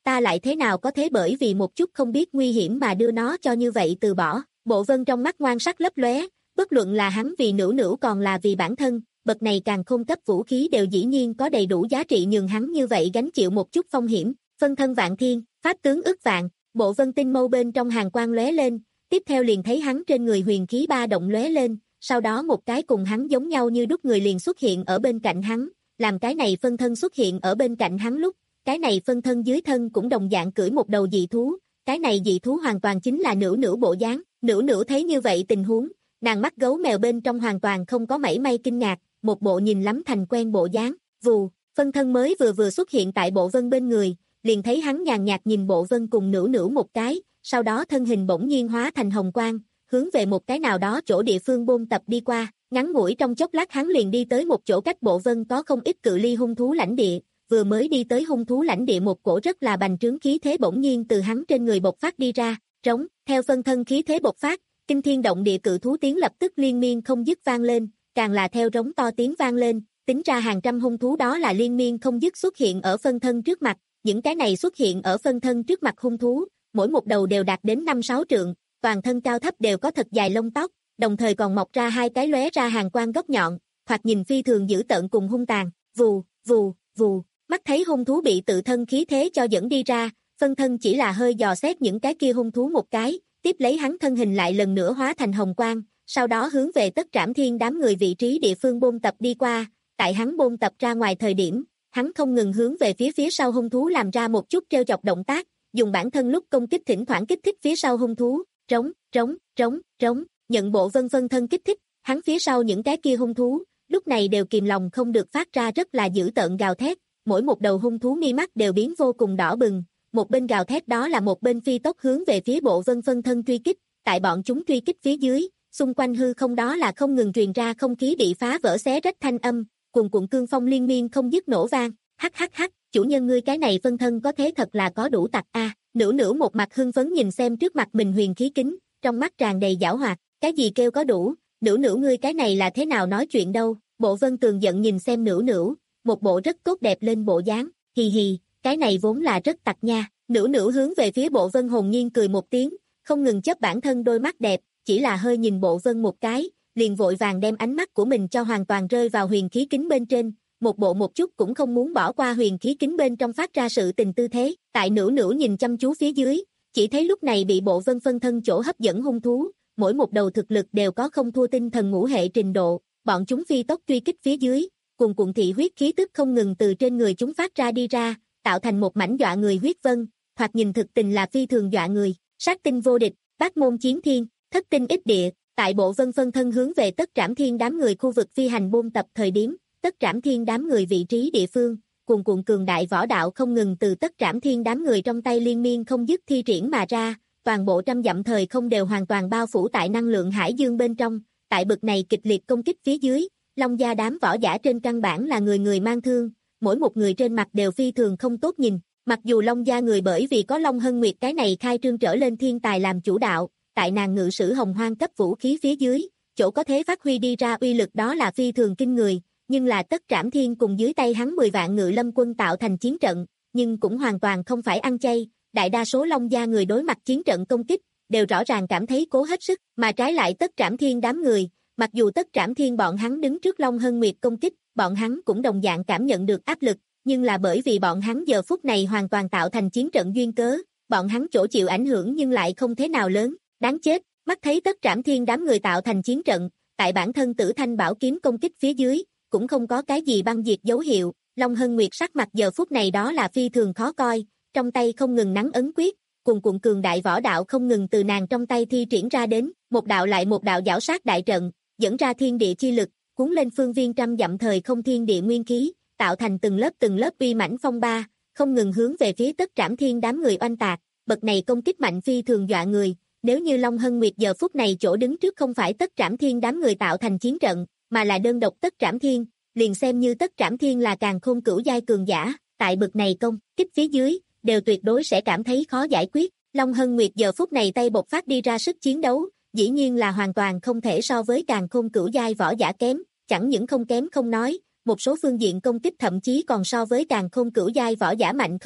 ta lại thế nào có thể bởi vì một chút không biết nguy hiểm mà đưa nó cho như vậy từ bỏ. Bộ Vân trong mắt ngoan sắc lấp lóe, bất luận là hắn vì Nữu Nữu còn là vì bản thân, bậc này càng không cấp vũ khí đều dĩ nhiên có đầy đủ giá trị nhường hắn như vậy gánh chịu một chút phong hiểm. Phân thân vạn thiên, pháp tướng ức vạn, Bộ Vân tinh mâu bên trong hàng quang lóe lên, tiếp theo liền thấy hắn trên người huyền khí ba động lóe lên, sau đó một cái cùng hắn giống nhau như đúc người liền xuất hiện ở bên cạnh hắn, làm cái này phân thân xuất hiện ở bên cạnh hắn lúc, cái này phân thân dưới thân cũng đồng dạng cưỡi một đầu dị thú, cái này dị thú hoàn toàn chính là Nữu Nữu bộ dáng. Nữu Nữu thấy như vậy tình huống, nàng mắt gấu mèo bên trong hoàn toàn không có mảy may kinh ngạc, một bộ nhìn lắm thành quen bộ dáng. Vù, phân thân mới vừa vừa xuất hiện tại Bộ Vân bên người, liền thấy hắn nhàn nhạt nhìn Bộ Vân cùng Nữu Nữu một cái, sau đó thân hình bỗng nhiên hóa thành hồng quang, hướng về một cái nào đó chỗ địa phương bôn tập đi qua, ngắn ngủi trong chốc lát hắn liền đi tới một chỗ cách Bộ Vân có không ít cự ly hung thú lãnh địa, vừa mới đi tới hung thú lãnh địa một cổ rất là bành trướng khí thế bỗng nhiên từ hắn trên người bộc phát đi ra, trống, theo phân thân khí thế bộc phát, kinh thiên động địa cự thú tiếng lập tức liên miên không dứt vang lên, càng là theo rống to tiếng vang lên, tính ra hàng trăm hung thú đó là liên miên không dứt xuất hiện ở phân thân trước mặt, những cái này xuất hiện ở phân thân trước mặt hung thú, mỗi một đầu đều đạt đến năm sáu trượng, toàn thân cao thấp đều có thật dài lông tóc, đồng thời còn mọc ra hai cái lóe ra hàng quang góc nhọn, thoạt nhìn phi thường dữ tợn cùng hung tàn, vù, vù, vù, mắt thấy hung thú bị tự thân khí thế cho dẫn đi ra, phân thân chỉ là hơi dò xét những cái kia hung thú một cái, tiếp lấy hắn thân hình lại lần nữa hóa thành hồng quang, sau đó hướng về Tất Trảm Thiên đám người vị trí địa phương bôn tập đi qua, tại hắn bôn tập ra ngoài thời điểm, hắn không ngừng hướng về phía phía sau hung thú làm ra một chút trêu chọc động tác, dùng bản thân lúc công kích thỉnh thoảng kích thích phía sau hung thú, trống, trống, trống, trống, nhận Bộ Vân phân thân kích thích, hắn phía sau những cái kia hung thú, lúc này đều kìm lòng không được phát ra rất là dữ tợn gào thét, mỗi một đầu hung thú mi mắt đều biến vô cùng đỏ bừng, một bên gào thét đó là một bên phi tốc hướng về phía Bộ Vân phân thân truy kích, tại bọn chúng truy kích phía dưới, xung quanh hư không đó là không ngừng truyền ra không khí bị phá vỡ xé rách thanh âm, cuồn cuộn cương phong liên miên không dứt nổ vang, hắc hắc hắc, chủ nhân ngươi cái này phân thân có thế thật là có đủ tặc a. À. Nữu Nữu một mặt hưng phấn nhìn xem trước mặt mình huyền khí kính, trong mắt tràn đầy giảo hoạt, cái gì kêu có đủ, Nữu Nữu ngươi cái này là thế nào nói chuyện đâu. Bộ Vân tường giận nhìn xem Nữu Nữu, một bộ rất tốt đẹp lên bộ dáng, hì hì, cái này vốn là rất tặc nha. Nữu Nữu hướng về phía Bộ Vân hồn nhiên cười một tiếng, không ngừng chớp bản thân đôi mắt đẹp, chỉ là hơi nhìn Bộ Vân một cái, liền vội vàng đem ánh mắt của mình cho hoàn toàn rơi vào huyền khí kính bên trên, một bộ một chút cũng không muốn bỏ qua huyền khí kính bên trong phát ra sự tình tư thế. Tại Nữu Nữu nhìn chăm chú phía dưới, chỉ thấy lúc này bị Bộ Vân phân thân chỗ hấp dẫn hung thú, mỗi một đầu thực lực đều có không thua tinh thần ngũ hệ trình độ, bọn chúng phi tốc truy kích phía dưới, cuồn cuộn thị huyết khí tức không ngừng từ trên người chúng phát ra đi ra, tạo thành một mảnh dọa người huyết vân, thoạt nhìn thực tình là phi thường dọa người. Sát tinh vô địch, bát môn chiến thiên, thất tinh ích địa, tại Bộ Vân phân thân hướng về Tất Trảm Thiên đám người khu vực phi hành bôn tập thời điểm, Tất Trảm Thiên đám người vị trí địa phương, cuồn cuộn cường đại võ đạo không ngừng từ Tất Trảm Thiên đám người trong tay liên miên không dứt thi triển mà ra, toàn bộ trăm dặm thời không đều hoàn toàn bao phủ tại năng lượng hải dương bên trong, tại bực này kịch liệt công kích phía dưới, Long gia đám võ giả trên căn bản là người người mang thương, mỗi một người trên mặt đều phi thường không tốt nhìn, mặc dù Long gia người bởi vì có Long Hân Nguyệt cái này khai trương trở lên thiên tài làm chủ đạo, tại nàng ngự sử hồng hoang cấp vũ khí phía dưới, chỗ có thể phát huy đi ra uy lực đó là phi thường kinh người, nhưng là Tất Trảm Thiên cùng dưới tay hắn mười vạn ngự lâm quân tạo thành chiến trận, nhưng cũng hoàn toàn không phải ăn chay, đại đa số Long gia người đối mặt chiến trận công kích, đều rõ ràng cảm thấy cố hết sức, mà trái lại Tất Trảm Thiên đám người, mặc dù Tất Trảm Thiên bọn hắn đứng trước Long Hân Nguyệt công kích, bọn hắn cũng đồng dạng cảm nhận được áp lực, nhưng là bởi vì bọn hắn giờ phút này hoàn toàn tạo thành chiến trận duyên cớ, bọn hắn chỗ chịu ảnh hưởng nhưng lại không thế nào lớn, đáng chết, mắt thấy Tất Trảm Thiên đám người tạo thành chiến trận, tại bản thân Tử Thanh Bảo kiếm công kích phía dưới, cũng không có cái gì băng diệt dấu hiệu, Long Hân Nguyệt sắc mặt giờ phút này đó là phi thường khó coi, trong tay không ngừng nắn ấn quyết, cùng cuộn cường đại võ đạo không ngừng từ nàng trong tay thi triển ra đến, một đạo lại một đạo giảo sát đại trận, dẫn ra thiên địa chi lực, cuốn lên phương viên trăm dặm thời không thiên địa nguyên khí, tạo thành từng lớp từng lớp uy mãnh phong ba, không ngừng hướng về phía Tất Trảm Thiên đám người oanh tạc, bậc này công kích mạnh phi thường dọa người, nếu như Long Hân Nguyệt giờ phút này chỗ đứng trước không phải Tất Trảm Thiên đám người tạo thành chiến trận, mà là đơn độc Tất Trảm Thiên, liền xem như Tất Trảm Thiên là càn khôn cửu giai cường giả, tại bậc này công kích phía dưới, đều tuyệt đối sẽ cảm thấy khó giải quyết. Long Hân Nguyệt giờ phút này tay bộc phát đi ra sức chiến đấu, dĩ nhiên là hoàn toàn không thể so với càn khôn cửu giai võ giả kém, chẳng những không kém không nói, một số phương diện công kích thậm chí còn so với càn khôn cửu giai võ giả mạnh không ít,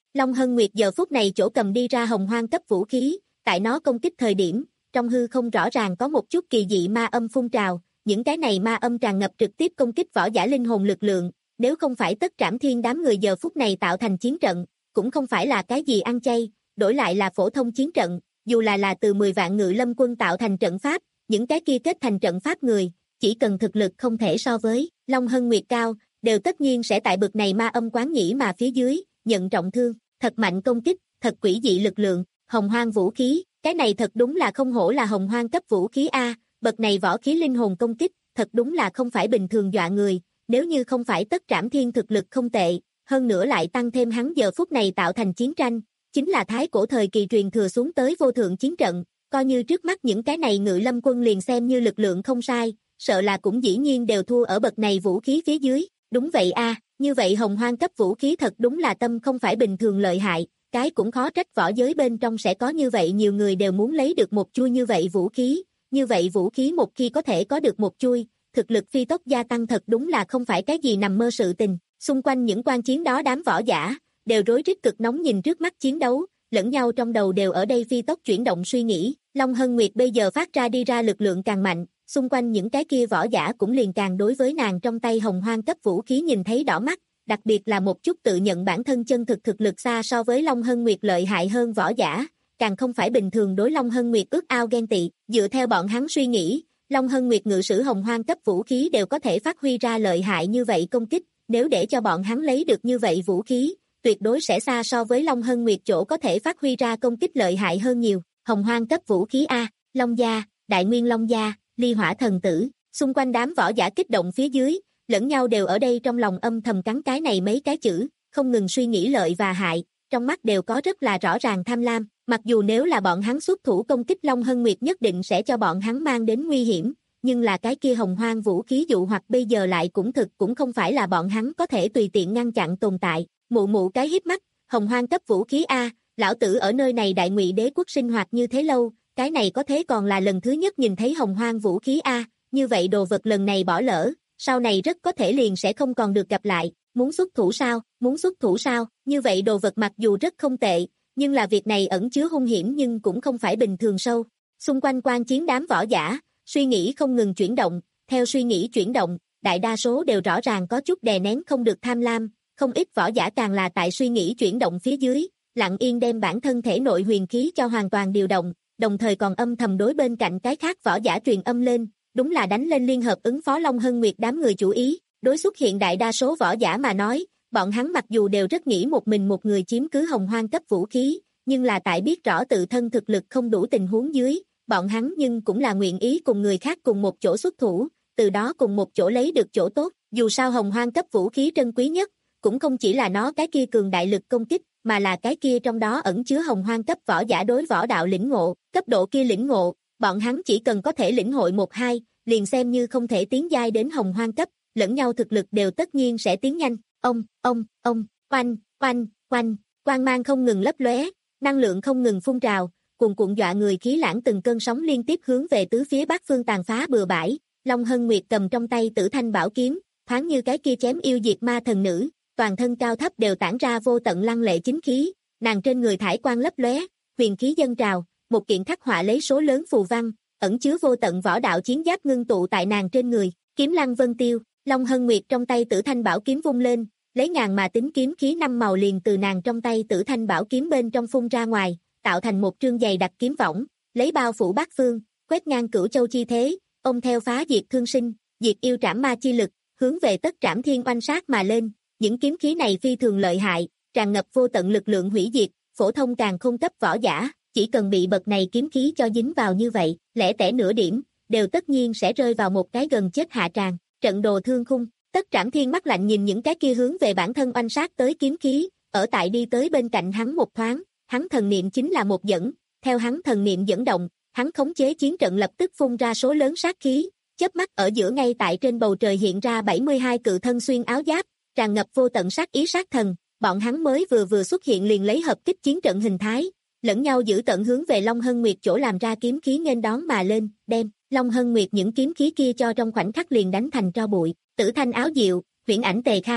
Long Hân Nguyệt giờ phút này chỗ cầm đi ra hồng hoang cấp vũ khí, tại nó công kích thời điểm, trong hư không rõ ràng có một chút kỳ dị ma âm phun trào, những cái này ma âm tràn ngập trực tiếp công kích võ giả linh hồn lực lượng, nếu không phải tất trảm thiên đám người giờ phút này tạo thành chiến trận, cũng không phải là cái gì ăn chay, đổi lại là phổ thông chiến trận, dù là là từ mười vạn ngự lâm quân tạo thành trận pháp, những cái kia kết thành trận pháp người, chỉ cần thực lực không thể so với Long Hân Nguyệt cao, đều tất nhiên sẽ tại bực này ma âm quán nhĩ mà phía dưới, nhận trọng thương, thật mạnh công kích, thật quỷ dị lực lượng, hồng hoang vũ khí, cái này thật đúng là không hổ là hồng hoang cấp vũ khí A, bậc này võ khí linh hồn công kích, thật đúng là không phải bình thường dọa người, nếu như không phải tất trảm thiên thực lực không tệ, hơn nữa lại tăng thêm hắn giờ phút này tạo thành chiến tranh, chính là thái cổ thời kỳ truyền thừa xuống tới vô thượng chiến trận, coi như trước mắt những cái này ngự lâm quân liền xem như lực lượng không sai, sợ là cũng dĩ nhiên đều thua ở bậc này vũ khí phía dưới, đúng vậy a, như vậy hồng hoang cấp vũ khí thật đúng là tâm không phải bình thường lợi hại, cái cũng khó trách võ giới bên trong sẽ có như vậy nhiều người đều muốn lấy được một chui như vậy vũ khí, như vậy vũ khí một khi có thể có được một chui, thực lực phi tốc gia tăng thật đúng là không phải cái gì nằm mơ sự tình, xung quanh những quan chiến đó đám võ giả, đều rối rít cực nóng nhìn trước mắt chiến đấu, lẫn nhau trong đầu đều ở đây phi tốc chuyển động suy nghĩ, Long Hân Nguyệt bây giờ phát ra đi ra lực lượng càng mạnh, xung quanh những cái kia võ giả cũng liền càng đối với nàng trong tay hồng hoang cấp vũ khí nhìn thấy đỏ mắt, đặc biệt là một chút tự nhận bản thân chân thực thực lực xa so với Long Hân Nguyệt lợi hại hơn võ giả, càng không phải bình thường đối Long Hân Nguyệt ước ao ghen tị, dựa theo bọn hắn suy nghĩ, Long Hân Nguyệt ngự sử hồng hoang cấp vũ khí đều có thể phát huy ra lợi hại như vậy công kích, nếu để cho bọn hắn lấy được như vậy vũ khí, tuyệt đối sẽ xa so với Long Hân Nguyệt chỗ có thể phát huy ra công kích lợi hại hơn nhiều, hồng hoang cấp vũ khí A, Long Gia, Đại Nguyên Long Gia, Ly Hỏa Thần Tử, xung quanh đám võ giả kích động phía dưới, lẫn nhau đều ở đây trong lòng âm thầm cắn cái này mấy cái chữ, không ngừng suy nghĩ lợi và hại, trong mắt đều có rất là rõ ràng tham lam, mặc dù nếu là bọn hắn xuất thủ công kích Long Hân Nguyệt nhất định sẽ cho bọn hắn mang đến nguy hiểm, nhưng là cái kia hồng hoang vũ khí dụ hoặc bây giờ lại cũng thực cũng không phải là bọn hắn có thể tùy tiện ngăn chặn tồn tại, mụ mụ cái híp mắt, hồng hoang cấp vũ khí A, lão tử ở nơi này Đại Ngụy Đế quốc sinh hoạt như thế lâu, cái này có thế còn là lần thứ nhất nhìn thấy hồng hoang vũ khí A, như vậy đồ vật lần này bỏ lỡ, sau này rất có thể liền sẽ không còn được gặp lại, muốn xuất thủ sao, muốn xuất thủ sao, như vậy đồ vật mặc dù rất không tệ, nhưng là việc này ẩn chứa hung hiểm nhưng cũng không phải bình thường sâu. Xung quanh quan chiến đám võ giả, suy nghĩ không ngừng chuyển động, theo suy nghĩ chuyển động, đại đa số đều rõ ràng có chút đè nén không được tham lam, không ít võ giả càng là tại suy nghĩ chuyển động phía dưới, lặng yên đem bản thân thể nội huyền khí cho hoàn toàn điều động, đồng thời còn âm thầm đối bên cạnh cái khác võ giả truyền âm lên, đúng là đánh lên liên hợp ứng phó Long Hân Nguyệt đám người chủ ý, đối xuất hiện đại đa số võ giả mà nói, bọn hắn mặc dù đều rất nghĩ một mình một người chiếm cứ hồng hoang cấp vũ khí, nhưng là tại biết rõ tự thân thực lực không đủ tình huống dưới, bọn hắn nhưng cũng là nguyện ý cùng người khác cùng một chỗ xuất thủ, từ đó cùng một chỗ lấy được chỗ tốt, dù sao hồng hoang cấp vũ khí trân quý nhất, cũng không chỉ là nó cái kia cường đại lực công kích, mà là cái kia trong đó ẩn chứa hồng hoang cấp võ giả đối võ đạo lĩnh ngộ, cấp độ kia lĩnh ngộ, bọn hắn chỉ cần có thể lĩnh hội một hai, liền xem như không thể tiến giai đến hồng hoang cấp, lẫn nhau thực lực đều tất nhiên sẽ tiến nhanh, ông, ông, ông, oanh, oanh, oanh, quang mang không ngừng lấp lóe, năng lượng không ngừng phun trào, cuồn cuộn dọa người khí lãng từng cơn sóng liên tiếp hướng về tứ phía bát phương tàn phá bừa bãi, Long Hân Nguyệt cầm trong tay Tử Thanh Bảo kiếm, thoáng như cái kia chém yêu diệt ma thần nữ, toàn thân cao thấp đều tản ra vô tận lăng lệ chính khí, nàng trên người thải quang lấp lóe, huyền khí dâng trào, một kiện khắc họa lấy số lớn phù văn, ẩn chứa vô tận võ đạo chiến giáp ngưng tụ tại nàng trên người, kiếm lăng vân tiêu, Long Hân Nguyệt trong tay Tử Thanh Bảo kiếm vung lên, lấy ngàn mà tính kiếm khí năm màu liền từ nàng trong tay Tử Thanh Bảo kiếm bên trong phun ra ngoài, tạo thành một trương dày đặc kiếm võng, lấy bao phủ bát phương, quét ngang cửu châu chi thế, ông theo phá diệt thương sinh, diệt yêu trảm ma chi lực, hướng về tất trảm thiên oanh sát mà lên, những kiếm khí này phi thường lợi hại, tràn ngập vô tận lực lượng hủy diệt, phổ thông càng không cấp võ giả, chỉ cần bị bậc này kiếm khí cho dính vào như vậy, lẻ tẻ nửa điểm, đều tất nhiên sẽ rơi vào một cái gần chết hạ tràng, trận đồ thương khung, tất trảm thiên mắt lạnh nhìn những cái kia hướng về bản thân oanh sát tới kiếm khí, ở tại đi tới bên cạnh hắn một thoáng, hắn thần niệm chính là một dẫn, theo hắn thần niệm dẫn động, hắn khống chế chiến trận lập tức phun ra số lớn sát khí, chớp mắt ở giữa ngay tại trên bầu trời hiện ra bảy mươi hai cự thân xuyên áo giáp, tràn ngập vô tận sát ý sát thần, bọn hắn mới vừa vừa xuất hiện liền lấy hợp kích chiến trận hình thái, lẫn nhau giữ tận hướng về Long Hân Nguyệt chỗ làm ra kiếm khí nghênh đón mà lên, đem Long Hân Nguyệt những kiếm khí kia cho trong khoảnh khắc liền đánh thành tro bụi, Tử Thanh áo diệu, huyễn ảnh tề khai,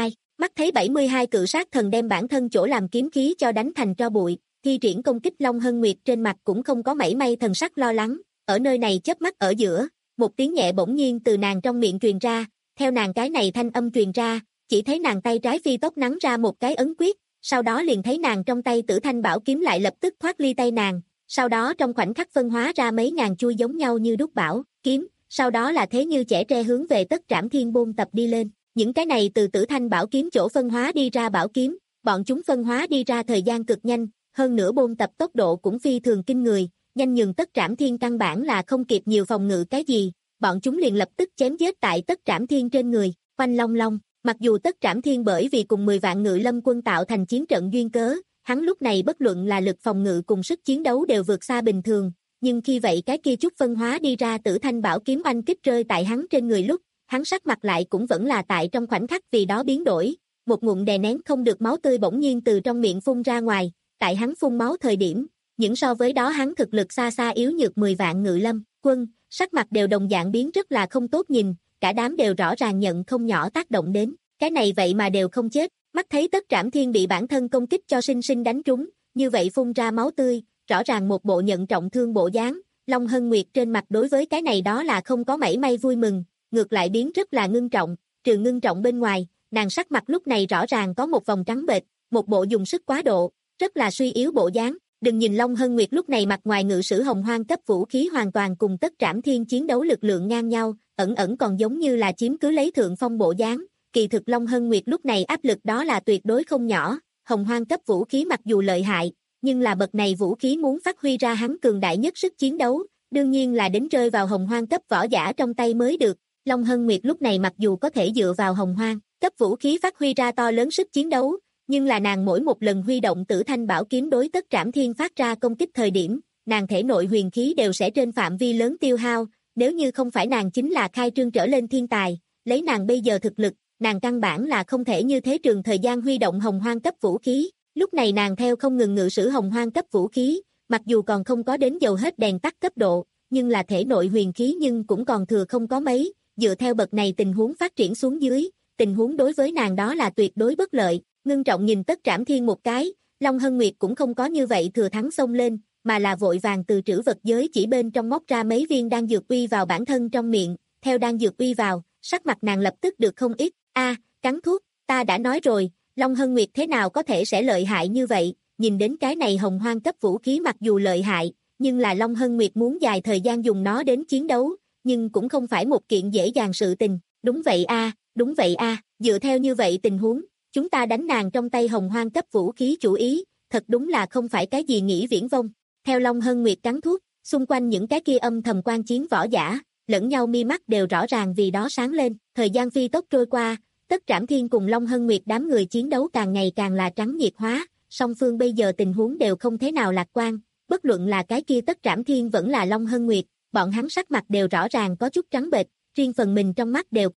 Mắt thấy bảy mươi hai cự sát thần đem bản thân chỗ làm kiếm khí cho đánh thành tro bụi, thi triển công kích Long Hân Nguyệt trên mặt cũng không có mảy may thần sắc lo lắng, ở nơi này chớp mắt ở giữa, một tiếng nhẹ bỗng nhiên từ nàng trong miệng truyền ra, theo nàng cái này thanh âm truyền ra, chỉ thấy nàng tay trái phi tốc nắn ra một cái ấn quyết, sau đó liền thấy nàng trong tay Tử Thanh Bảo kiếm lại lập tức thoát ly tay nàng, sau đó trong khoảnh khắc phân hóa ra mấy ngàn chuôi giống nhau như đúc bảo kiếm, sau đó là thế như chẻ tre hướng về Tất Trảm Thiên bôn tập đi lên. Những cái này từ Tử Thanh Bảo kiếm chỗ phân hóa đi ra bảo kiếm, bọn chúng phân hóa đi ra thời gian cực nhanh, hơn nữa bôn tập tốc độ cũng phi thường kinh người, nhanh nhường Tất Trảm Thiên căn bản là không kịp nhiều phòng ngự cái gì, bọn chúng liền lập tức chém giết tại Tất Trảm Thiên trên người, oanh long long. Mặc dù Tất Trảm Thiên bởi vì cùng mười vạn ngự lâm quân tạo thành chiến trận duyên cớ, hắn lúc này bất luận là lực phòng ngự cùng sức chiến đấu đều vượt xa bình thường, nhưng khi vậy cái kia chút phân hóa đi ra Tử Thanh Bảo kiếm oanh kích rơi tại hắn trên người lúc, hắn sắc mặt lại cũng vẫn là tại trong khoảnh khắc vì đó biến đổi, một ngụm đè nén không được máu tươi bỗng nhiên từ trong miệng phun ra ngoài, tại hắn phun máu thời điểm, những so với đó hắn thực lực xa xa yếu nhược mười vạn ngự lâm quân, sắc mặt đều đồng dạng biến rất là không tốt nhìn, cả đám đều rõ ràng nhận không nhỏ tác động đến, cái này vậy mà đều không chết, mắt thấy Tất Trảm Thiên bị bản thân công kích cho sinh sinh đánh trúng, như vậy phun ra máu tươi, rõ ràng một bộ nhận trọng thương bộ dáng, Long Hân Nguyệt trên mặt đối với cái này đó là không có mảy may vui mừng, ngược lại biến rất là ngưng trọng, trừ ngưng trọng bên ngoài, nàng sắc mặt lúc này rõ ràng có một vòng trắng bệch, một bộ dùng sức quá độ, rất là suy yếu bộ dáng. Đừng nhìn Long Hân Nguyệt lúc này mặt ngoài ngự sử hồng hoang cấp vũ khí hoàn toàn cùng Tất Trảm Thiên chiến đấu lực lượng ngang nhau, ẩn ẩn còn giống như là chiếm cứ lấy thượng phong bộ dáng, kỳ thực Long Hân Nguyệt lúc này áp lực đó là tuyệt đối không nhỏ, hồng hoang cấp vũ khí mặc dù lợi hại, nhưng là bậc này vũ khí muốn phát huy ra hắn cường đại nhất sức chiến đấu, đương nhiên là đến rơi vào hồng hoang cấp võ giả trong tay mới được. Long Hân Nguyệt lúc này mặc dù có thể dựa vào hồng hoang cấp vũ khí phát huy ra to lớn sức chiến đấu, nhưng là nàng mỗi một lần huy động Tử Thanh Bảo kiếm đối Tất Trảm Thiên phát ra công kích thời điểm, nàng thể nội huyền khí đều sẽ trên phạm vi lớn tiêu hao, nếu như không phải nàng chính là khai trương trở lên thiên tài, lấy nàng bây giờ thực lực, nàng căn bản là không thể như thế trường thời gian huy động hồng hoang cấp vũ khí, lúc này nàng theo không ngừng ngự sử hồng hoang cấp vũ khí, mặc dù còn không có đến dầu hết đèn tắt cấp độ, nhưng là thể nội huyền khí nhưng cũng còn thừa không có mấy, dựa theo bậc này tình huống phát triển xuống dưới, tình huống đối với nàng đó là tuyệt đối bất lợi. Ngưng trọng nhìn Tất Trảm Thiên một cái, Long Hân Nguyệt cũng không có như vậy thừa thắng xông lên, mà là vội vàng từ trữ vật giới chỉ bên trong móc ra mấy viên đan dược uy vào bản thân trong miệng, theo đan dược uy vào, sắc mặt nàng lập tức được không ít, a, cắn thuốc, ta đã nói rồi, Long Hân Nguyệt thế nào có thể sẽ lợi hại như vậy, nhìn đến cái này hồng hoang cấp vũ khí mặc dù lợi hại, nhưng là Long Hân Nguyệt muốn dài thời gian dùng nó đến chiến đấu, nhưng cũng không phải một kiện dễ dàng sự tình, đúng vậy a, đúng vậy a, dựa theo như vậy tình huống, chúng ta đánh nàng trong tay hồng hoang cấp vũ khí chủ ý, thật đúng là không phải cái gì nghĩ viễn vông. Theo Long Hân Nguyệt cắn thuốc, xung quanh những cái kia âm thầm quan chiến võ giả, lẫn nhau mi mắt đều rõ ràng vì đó sáng lên, thời gian phi tốc trôi qua, Tất Trảm Thiên cùng Long Hân Nguyệt đám người chiến đấu càng ngày càng là trắng nhiệt hóa, song phương bây giờ tình huống đều không thế nào lạc quan, bất luận là cái kia Tất Trảm Thiên vẫn là Long Hân Nguyệt, bọn hắn sắc mặt đều rõ ràng có chút trắng bệch, riêng phần mình trong mắt đều.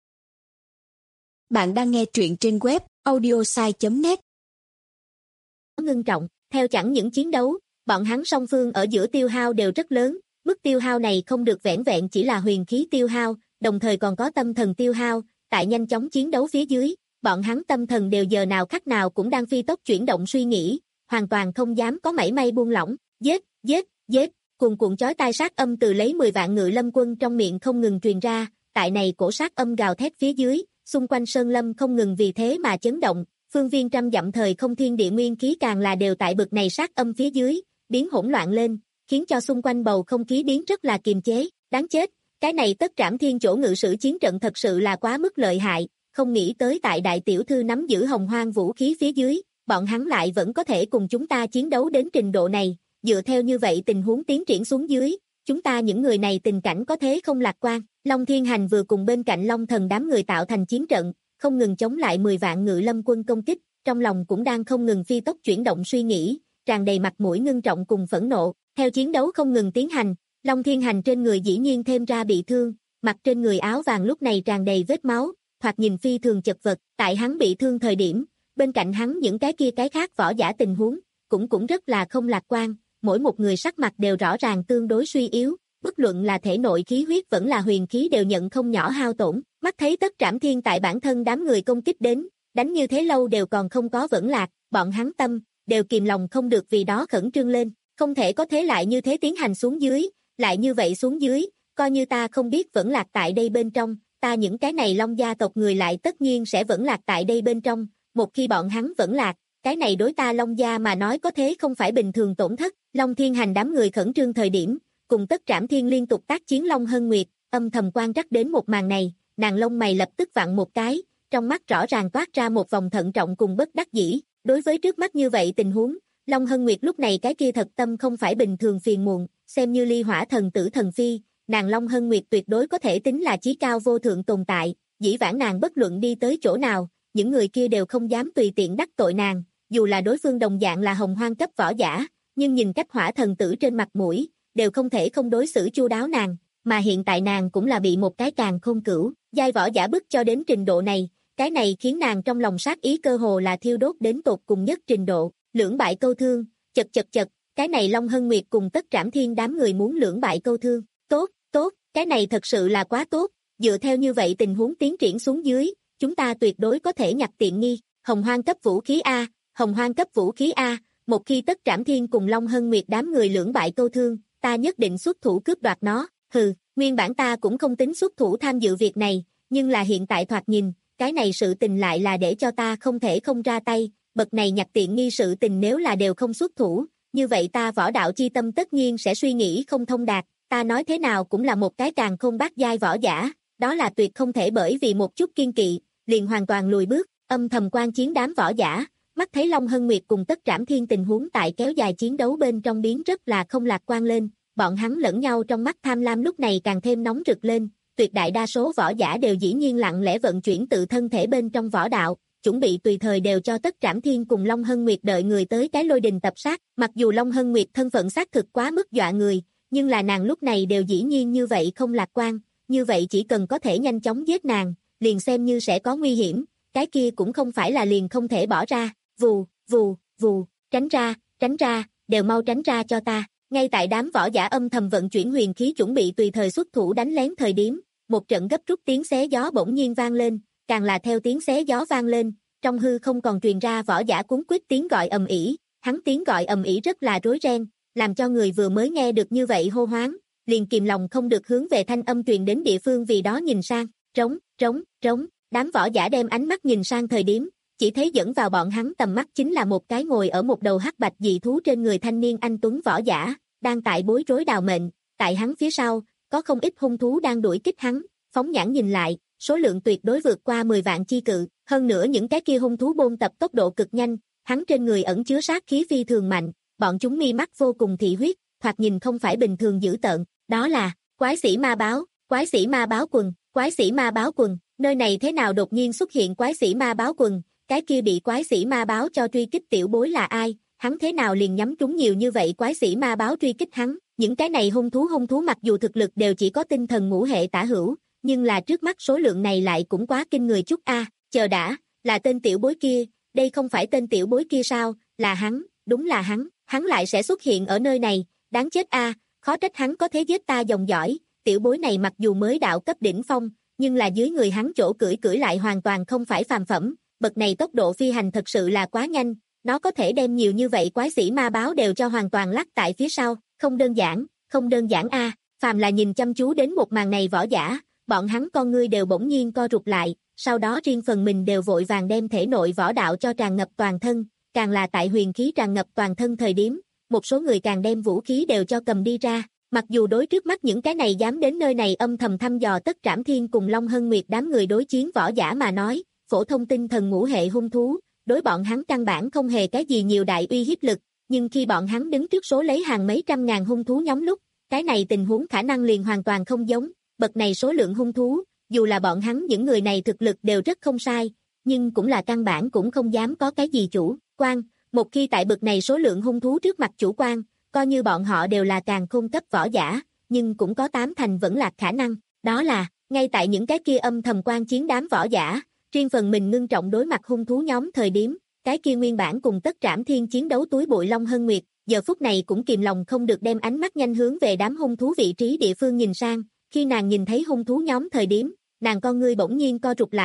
Bạn đang nghe truyện trên web audiosai chấm net. Ngưng trọng, theo chẳng những chiến đấu, bọn hắn song phương ở giữa tiêu hao đều rất lớn, mức tiêu hao này không được vẻn vẹn chỉ là huyền khí tiêu hao, đồng thời còn có tâm thần tiêu hao, tại nhanh chóng chiến đấu phía dưới, bọn hắn tâm thần đều giờ nào khắc nào cũng đang phi tốc chuyển động suy nghĩ, hoàn toàn không dám có mảy may buông lỏng, giết, giết, giết, cuồn cuộn chói tai sát âm từ lấy mười vạn ngự lâm quân trong miệng không ngừng truyền ra, tại này cổ sát âm gào thét phía dưới, xung quanh sơn lâm không ngừng vì thế mà chấn động, phương viên trăm dặm thời không thiên địa nguyên khí càng là đều tại bực này sát âm phía dưới, biến hỗn loạn lên, khiến cho xung quanh bầu không khí biến rất là kiềm chế, đáng chết, cái này Tất Trảm Thiên chỗ ngự sử chiến trận thật sự là quá mức lợi hại, không nghĩ tới tại đại tiểu thư nắm giữ hồng hoang vũ khí phía dưới, bọn hắn lại vẫn có thể cùng chúng ta chiến đấu đến trình độ này, dựa theo như vậy tình huống tiến triển xuống dưới, chúng ta những người này tình cảnh có thế không lạc quan. Long Thiên Hành vừa cùng bên cạnh Long Thần đám người tạo thành chiến trận, không ngừng chống lại mười vạn ngự lâm quân công kích, trong lòng cũng đang không ngừng phi tốc chuyển động suy nghĩ, tràn đầy mặt mũi ngưng trọng cùng phẫn nộ, theo chiến đấu không ngừng tiến hành, Long Thiên Hành trên người dĩ nhiên thêm ra bị thương, mặt trên người áo vàng lúc này tràn đầy vết máu, thoạt nhìn phi thường chật vật, tại hắn bị thương thời điểm, bên cạnh hắn những cái kia cái khác võ giả tình huống, cũng cũng rất là không lạc quan, mỗi một người sắc mặt đều rõ ràng tương đối suy yếu, bất luận là thể nội khí huyết vẫn là huyền khí đều nhận không nhỏ hao tổn, mắt thấy Tất Trảm Thiên tại bản thân đám người công kích đến, đánh như thế lâu đều còn không có vẫn lạc, bọn hắn tâm, đều kìm lòng không được vì đó khẩn trương lên, không thể có thế lại như thế tiến hành xuống dưới, lại như vậy xuống dưới, coi như ta không biết vẫn lạc tại đây bên trong, ta những cái này Long gia tộc người lại tất nhiên sẽ vẫn lạc tại đây bên trong, một khi bọn hắn vẫn lạc, cái này đối ta Long gia mà nói có thế không phải bình thường tổn thất. Long Thiên Hành đám người khẩn trương thời điểm, cùng Tất Trảm Thiên liên tục tác chiến Long Hân Nguyệt, âm thầm quan trắc đến một màn này, nàng lông mày lập tức vặn một cái, trong mắt rõ ràng toát ra một vòng thận trọng cùng bất đắc dĩ, đối với trước mắt như vậy tình huống, Long Hân Nguyệt lúc này cái kia thật tâm không phải bình thường phiền muộn, xem như ly hỏa thần tử thần phi, nàng Long Hân Nguyệt tuyệt đối có thể tính là chí cao vô thượng tồn tại, dĩ vãng nàng bất luận đi tới chỗ nào, những người kia đều không dám tùy tiện đắc tội nàng, dù là đối phương đồng dạng là hồng hoang cấp võ giả, nhưng nhìn cách hỏa thần tử trên mặt mũi, đều không thể không đối xử chu đáo nàng, mà hiện tại nàng cũng là bị một cái càng khôn cửu, giai võ giả bức cho đến trình độ này, cái này khiến nàng trong lòng sát ý cơ hồ là thiêu đốt đến tột cùng nhất trình độ, lưỡng bại câu thương, chật chật chật, cái này Long Hân Nguyệt cùng Tất Trảm Thiên đám người muốn lưỡng bại câu thương, tốt, tốt, cái này thật sự là quá tốt, dựa theo như vậy tình huống tiến triển xuống dưới, chúng ta tuyệt đối có thể nhặt tiện nghi, hồng hoang cấp vũ khí A, hồng hoang cấp vũ khí A, một khi Tất Trảm Thiên cùng Long Hân Nguyệt đám người lưỡng bại câu thương, ta nhất định xuất thủ cướp đoạt nó, hừ, nguyên bản ta cũng không tính xuất thủ tham dự việc này, nhưng là hiện tại thoạt nhìn, cái này sự tình lại là để cho ta không thể không ra tay, bậc này nhặt tiện nghi sự tình nếu là đều không xuất thủ, như vậy ta võ đạo chi tâm tất nhiên sẽ suy nghĩ không thông đạt, ta nói thế nào cũng là một cái càng không bát giai võ giả, đó là tuyệt không thể bởi vì một chút kiên kỵ, liền hoàn toàn lùi bước, âm thầm quan chiến đám võ giả, mắt thấy Long Hân Nguyệt cùng Tất Trảm Thiên tình huống tại kéo dài chiến đấu bên trong biến rất là không lạc quan lên, bọn hắn lẫn nhau trong mắt tham lam lúc này càng thêm nóng rực lên, tuyệt đại đa số võ giả đều dĩ nhiên lặng lẽ vận chuyển tự thân thể bên trong võ đạo, chuẩn bị tùy thời đều cho Tất Trảm Thiên cùng Long Hân Nguyệt đợi người tới cái lôi đình tập sát, mặc dù Long Hân Nguyệt thân phận xác thực quá mức dọa người, nhưng là nàng lúc này đều dĩ nhiên như vậy không lạc quan, như vậy chỉ cần có thể nhanh chóng giết nàng, liền xem như sẽ có nguy hiểm, cái kia cũng không phải là liền không thể bỏ ra, vù, vù, vù, tránh ra, tránh ra, đều mau tránh ra cho ta. Ngay tại đám võ giả âm thầm vận chuyển huyền khí chuẩn bị tùy thời xuất thủ đánh lén thời điểm, một trận gấp rút tiếng xé gió bỗng nhiên vang lên, càng là theo tiếng xé gió vang lên, trong hư không còn truyền ra võ giả cuống quýt tiếng gọi ầm ĩ, hắn tiếng gọi ầm ĩ rất là rối ren, làm cho người vừa mới nghe được như vậy hô hoáng, liền kìm lòng không được hướng về thanh âm truyền đến địa phương vì đó nhìn sang, trống, trống, trống, đám võ giả đem ánh mắt nhìn sang thời điểm, chỉ thấy dẫn vào bọn hắn tầm mắt chính là một cái ngồi ở một đầu hắc bạch dị thú trên người thanh niên anh tuấn võ giả, đang tại bối rối đào mệnh, tại hắn phía sau, có không ít hung thú đang đuổi kích hắn, phóng nhãn nhìn lại, số lượng tuyệt đối vượt qua mười vạn chi cự, hơn nữa những cái kia hung thú bôn tập tốc độ cực nhanh, hắn trên người ẩn chứa sát khí phi thường mạnh, bọn chúng mi mắt vô cùng thị huyết, thoạt nhìn không phải bình thường dữ tợn, đó là quái sĩ ma báo, quái sĩ ma báo quần, quái sĩ ma báo quần, nơi này thế nào đột nhiên xuất hiện quái sĩ ma báo quần, cái kia bị quái sĩ ma báo cho truy kích tiểu bối là ai, hắn thế nào liền nhắm trúng nhiều như vậy quái sĩ ma báo truy kích hắn, những cái này hung thú hung thú mặc dù thực lực đều chỉ có tinh thần ngũ hệ tả hữu, nhưng là trước mắt số lượng này lại cũng quá kinh người chút a, chờ đã, là tên tiểu bối kia, đây không phải tên tiểu bối kia sao, là hắn, đúng là hắn, hắn lại sẽ xuất hiện ở nơi này, đáng chết a, khó trách hắn có thế giết ta dòng dõi, tiểu bối này mặc dù mới đạo cấp đỉnh phong, nhưng là dưới người hắn chỗ cưỡi cưỡi lại hoàn toàn không phải phàm phẩm, bậc này tốc độ phi hành thật sự là quá nhanh, nó có thể đem nhiều như vậy quái sĩ ma báo đều cho hoàn toàn lắc tại phía sau, không đơn giản, không đơn giản a, phàm là nhìn chăm chú đến một màn này võ giả, bọn hắn con ngươi đều bỗng nhiên co rụt lại, sau đó riêng phần mình đều vội vàng đem thể nội võ đạo cho tràn ngập toàn thân, càng là tại huyền khí tràn ngập toàn thân thời điểm, một số người càng đem vũ khí đều cho cầm đi ra, mặc dù đối trước mắt những cái này dám đến nơi này âm thầm thăm dò Tất Trảm Thiên cùng Long Hân Nguyệt đám người đối chiến võ giả mà nói, phổ thông tinh thần ngũ hệ hung thú, đối bọn hắn căn bản không hề cái gì nhiều đại uy hiếp lực, nhưng khi bọn hắn đứng trước số lấy hàng mấy trăm ngàn hung thú nhóm lúc, cái này tình huống khả năng liền hoàn toàn không giống, bậc này số lượng hung thú, dù là bọn hắn những người này thực lực đều rất không sai, nhưng cũng là căn bản cũng không dám có cái gì chủ quan, một khi tại bậc này số lượng hung thú trước mặt chủ quan, coi như bọn họ đều là càng khôn cấp võ giả, nhưng cũng có tám thành vẫn lạc khả năng, đó là, ngay tại những cái kia âm thầm quan chiến đám võ giả, riêng phần mình ngưng trọng đối mặt hung thú nhóm thời điểm, cái kia nguyên bản cùng Tất Trảm Thiên chiến đấu túi bụi Long Hân Nguyệt, giờ phút này cũng kìm lòng không được đem ánh mắt nhanh hướng về đám hung thú vị trí địa phương nhìn sang, khi nàng nhìn thấy hung thú nhóm thời điểm, nàng con ngươi bỗng nhiên co rụt lại,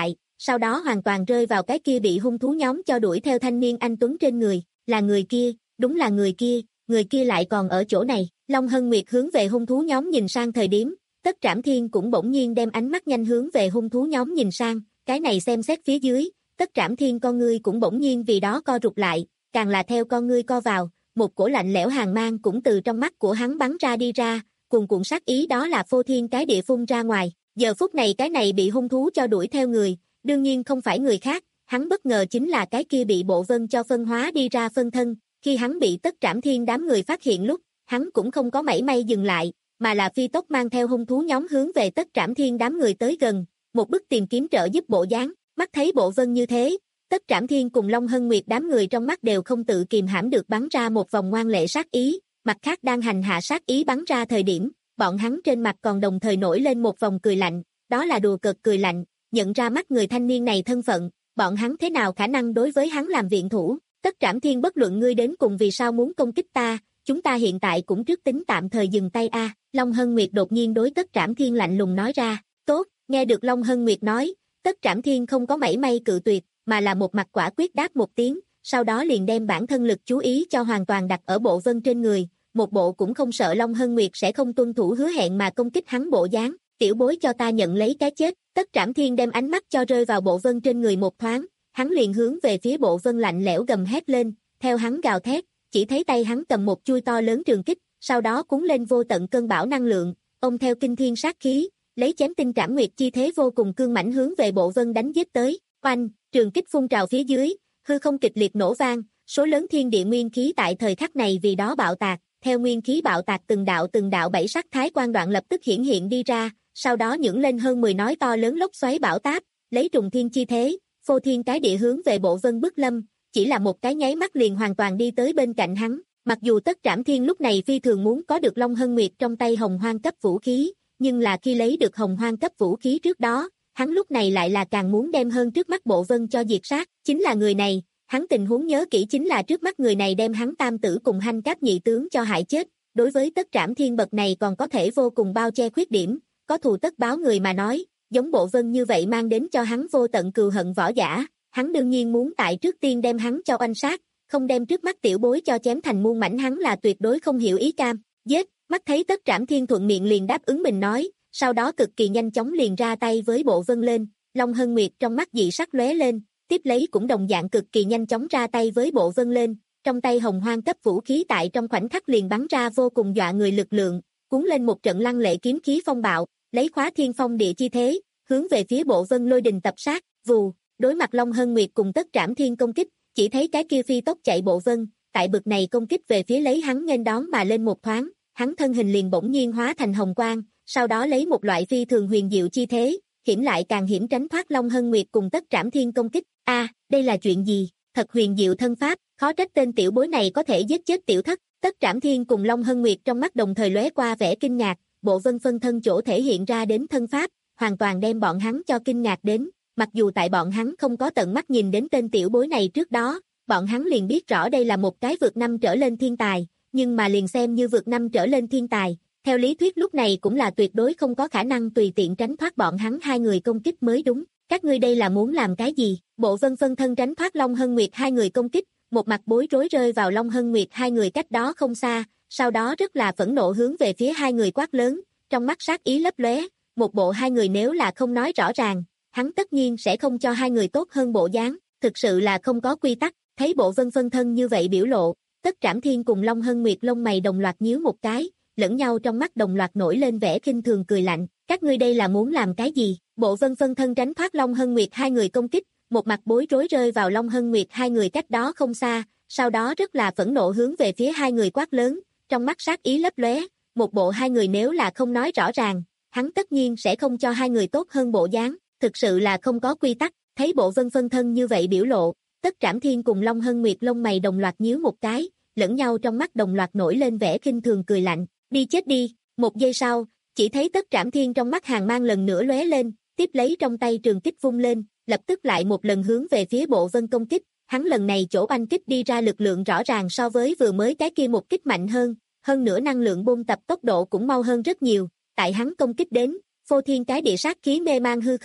sau đó hoàn toàn rơi vào cái kia bị hung thú nhóm cho đuổi theo thanh niên anh tuấn trên người, là người kia, đúng là người kia, người kia lại còn ở chỗ này. Long Hân Nguyệt hướng về hung thú nhóm nhìn sang thời điểm, Tất Trảm Thiên cũng bỗng nhiên đem ánh mắt nhanh hướng về hung thú nhóm nhìn sang, cái này xem xét phía dưới, Tất Trảm Thiên con ngươi cũng bỗng nhiên vì đó co rụt lại, càng là theo con ngươi co vào, một cổ lạnh lẽo hàn mang cũng từ trong mắt của hắn bắn ra đi ra, cuồn cuộn sát ý đó là phô thiên cái địa phun ra ngoài. Giờ phút này cái này bị hung thú cho đuổi theo người, đương nhiên không phải người khác, hắn bất ngờ chính là cái kia bị Bộ Vân cho phân hóa đi ra phân thân, khi hắn bị Tất Trảm Thiên đám người phát hiện lúc, hắn cũng không có mảy may dừng lại, mà là phi tốc mang theo hung thú nhóm hướng về Tất Trảm Thiên đám người tới gần, một bức tìm kiếm trợ giúp bộ dáng. Mắt thấy Bộ Vân như thế, Tất Trảm Thiên cùng Long Hân Nguyệt đám người trong mắt đều không tự kìm hãm được bắn ra một vòng ngoan lệ sát ý, mặt khác đang hành hạ sát ý bắn ra thời điểm, bọn hắn trên mặt còn đồng thời nổi lên một vòng cười lạnh, đó là đùa cợt cười lạnh, nhận ra mắt người thanh niên này thân phận, bọn hắn thế nào khả năng đối với hắn làm viện thủ. Tất Trảm Thiên bất luận ngươi đến cùng vì sao muốn công kích ta, chúng ta hiện tại cũng trước tính tạm thời dừng tay a. À. Long Hân Nguyệt đột nhiên đối Tất Trảm Thiên lạnh lùng nói ra. Tốt, nghe được Long Hân Nguyệt nói, Tất Trảm Thiên không có mảy may cự tuyệt, mà là một mặt quả quyết đáp một tiếng, sau đó liền đem bản thân lực chú ý cho hoàn toàn đặt ở Bộ Vân trên người, một bộ cũng không sợ Long Hân Nguyệt sẽ không tuân thủ hứa hẹn mà công kích hắn bộ dáng. Tiểu bối cho ta nhận lấy cái chết. Tất Trảm Thiên đem ánh mắt cho rơi vào Bộ Vân trên người một thoáng, hắn liền hướng về phía Bộ Vân lạnh lẽo gầm hét lên, theo hắn gào thét, chỉ thấy tay hắn cầm một chuôi to lớn trường kích, sau đó cuốn lên vô tận cơn bão năng lượng, ông theo kinh thiên sát khí, lấy chém tinh trảm nguyệt chi thế vô cùng cương mãnh hướng về Bộ Vân đánh giết tới. Oanh, trường kích phun trào phía dưới, hư không kịch liệt nổ vang, số lớn thiên địa nguyên khí tại thời khắc này vì đó bạo tạc, theo nguyên khí bạo tạc từng đạo từng đạo bảy sắc thái quang đoạn lập tức hiển hiện đi ra, sau đó nhửng lên hơn mười nói to lớn lốc xoáy bão táp, lấy trùng thiên chi thế, phô thiên cái địa hướng về Bộ Vân bức lâm, chỉ là một cái nháy mắt liền hoàn toàn đi tới bên cạnh hắn. Mặc dù Tất Trảm Thiên lúc này phi thường muốn có được Long Hân Nguyệt trong tay hồng hoang cấp vũ khí, nhưng là khi lấy được hồng hoang cấp vũ khí trước đó, hắn lúc này lại là càng muốn đem hơn trước mắt Bộ Vân cho diệt sát, chính là người này, hắn tình huống nhớ kỹ chính là trước mắt người này đem hắn tam tử cùng Hanh Cáp nhị tướng cho hại chết, đối với Tất Trảm Thiên bậc này còn có thể vô cùng bao che khuyết điểm, có thù tất báo người mà nói, giống Bộ Vân như vậy mang đến cho hắn vô tận cừu hận võ giả, hắn đương nhiên muốn tại trước tiên đem hắn cho oanh sát, không đem trước mắt tiểu bối cho chém thành muôn mảnh hắn là tuyệt đối không hiểu ý cam. Giết, mắt thấy Tất Trảm Thiên thuận miệng liền đáp ứng mình nói, sau đó cực kỳ nhanh chóng liền ra tay với Bộ Vân lên, Long Hân Nguyệt trong mắt dị sắc lóe lên, tiếp lấy cũng đồng dạng cực kỳ nhanh chóng ra tay với Bộ Vân lên, trong tay hồng hoang cấp vũ khí tại trong khoảnh khắc liền bắn ra vô cùng dọa người lực lượng, cuốn lên một trận lăng lệ kiếm khí phong bạo, lấy khóa thiên phong địa chi thế, hướng về phía Bộ Vân lôi đình tập sát, vù, đối mặt Long Hân Nguyệt cùng Tất Trảm Thiên công kích, chỉ thấy cái kia phi tốc chạy Bộ Vân, tại bực này công kích về phía lấy hắn nghênh đón mà lên một thoáng, hắn thân hình liền bỗng nhiên hóa thành hồng quang, sau đó lấy một loại phi thường huyền diệu chi thế, hiểm lại càng hiểm tránh thoát Long Hân Nguyệt cùng Tất Trảm Thiên công kích. A, à, đây là chuyện gì? Thật huyền diệu thân pháp, khó trách tên tiểu bối này có thể giết chết tiểu thất. Tất Trảm Thiên cùng Long Hân Nguyệt trong mắt đồng thời lóe qua vẻ kinh ngạc, Bộ Vân phân thân chỗ thể hiện ra đến thân pháp, hoàn toàn đem bọn hắn cho kinh ngạc đến, mặc dù tại bọn hắn không có tận mắt nhìn đến tên tiểu bối này trước đó, bọn hắn liền biết rõ đây là một cái vượt năm trở lên thiên tài, nhưng mà liền xem như vượt năm trở lên thiên tài, theo lý thuyết lúc này cũng là tuyệt đối không có khả năng tùy tiện tránh thoát bọn hắn hai người công kích mới đúng. Các ngươi đây là muốn làm cái gì? Bộ Vân phân thân tránh thoát Long Hân Nguyệt hai người công kích, một mặt bối rối rơi vào Long Hân Nguyệt hai người cách đó không xa, sau đó rất là phẫn nộ hướng về phía hai người quát lớn, trong mắt sát ý lấp lóe, một bộ hai người nếu là không nói rõ ràng, hắn tất nhiên sẽ không cho hai người tốt hơn bộ dáng, thực sự là không có quy tắc. Thấy Bộ Vân phân thân như vậy biểu lộ, Tất Trảm Thiên cùng Long Hân Nguyệt lông mày đồng loạt nhíu một cái, lẫn nhau trong mắt đồng loạt nổi lên vẻ khinh thường cười lạnh, các ngươi đây là muốn làm cái gì? Bộ Vân phân thân tránh thoát Long Hân Nguyệt hai người công kích, một mặt bối rối rơi vào Long Hân Nguyệt hai người cách đó không xa, sau đó rất là phẫn nộ hướng về phía hai người quát lớn, trong mắt sát ý lấp lóe, một bộ hai người nếu là không nói rõ ràng, hắn tất nhiên sẽ không cho hai người tốt hơn bộ dáng, thực sự là không có quy tắc. Thấy Bộ Vân phân thân như vậy biểu lộ, Tất Trảm Thiên cùng Long Hân Nguyệt lông mày đồng loạt nhíu một cái, lẫn nhau trong mắt đồng loạt nổi lên vẻ khinh thường cười lạnh, đi chết đi. Một giây sau, chỉ thấy Tất Trảm Thiên trong mắt hàn mang lần nữa lóe lên, tiếp lấy trong tay trường kích vung lên, lập tức lại một lần hướng về phía Bộ Vân công kích, hắn lần này chỗ oanh kích đi ra lực lượng rõ ràng so với vừa mới cái kia một kích mạnh hơn, hơn nữa năng lượng bôn tập tốc độ cũng mau hơn rất nhiều, tại hắn công kích đến, phô thiên cái địa sát khí mê mang hư không,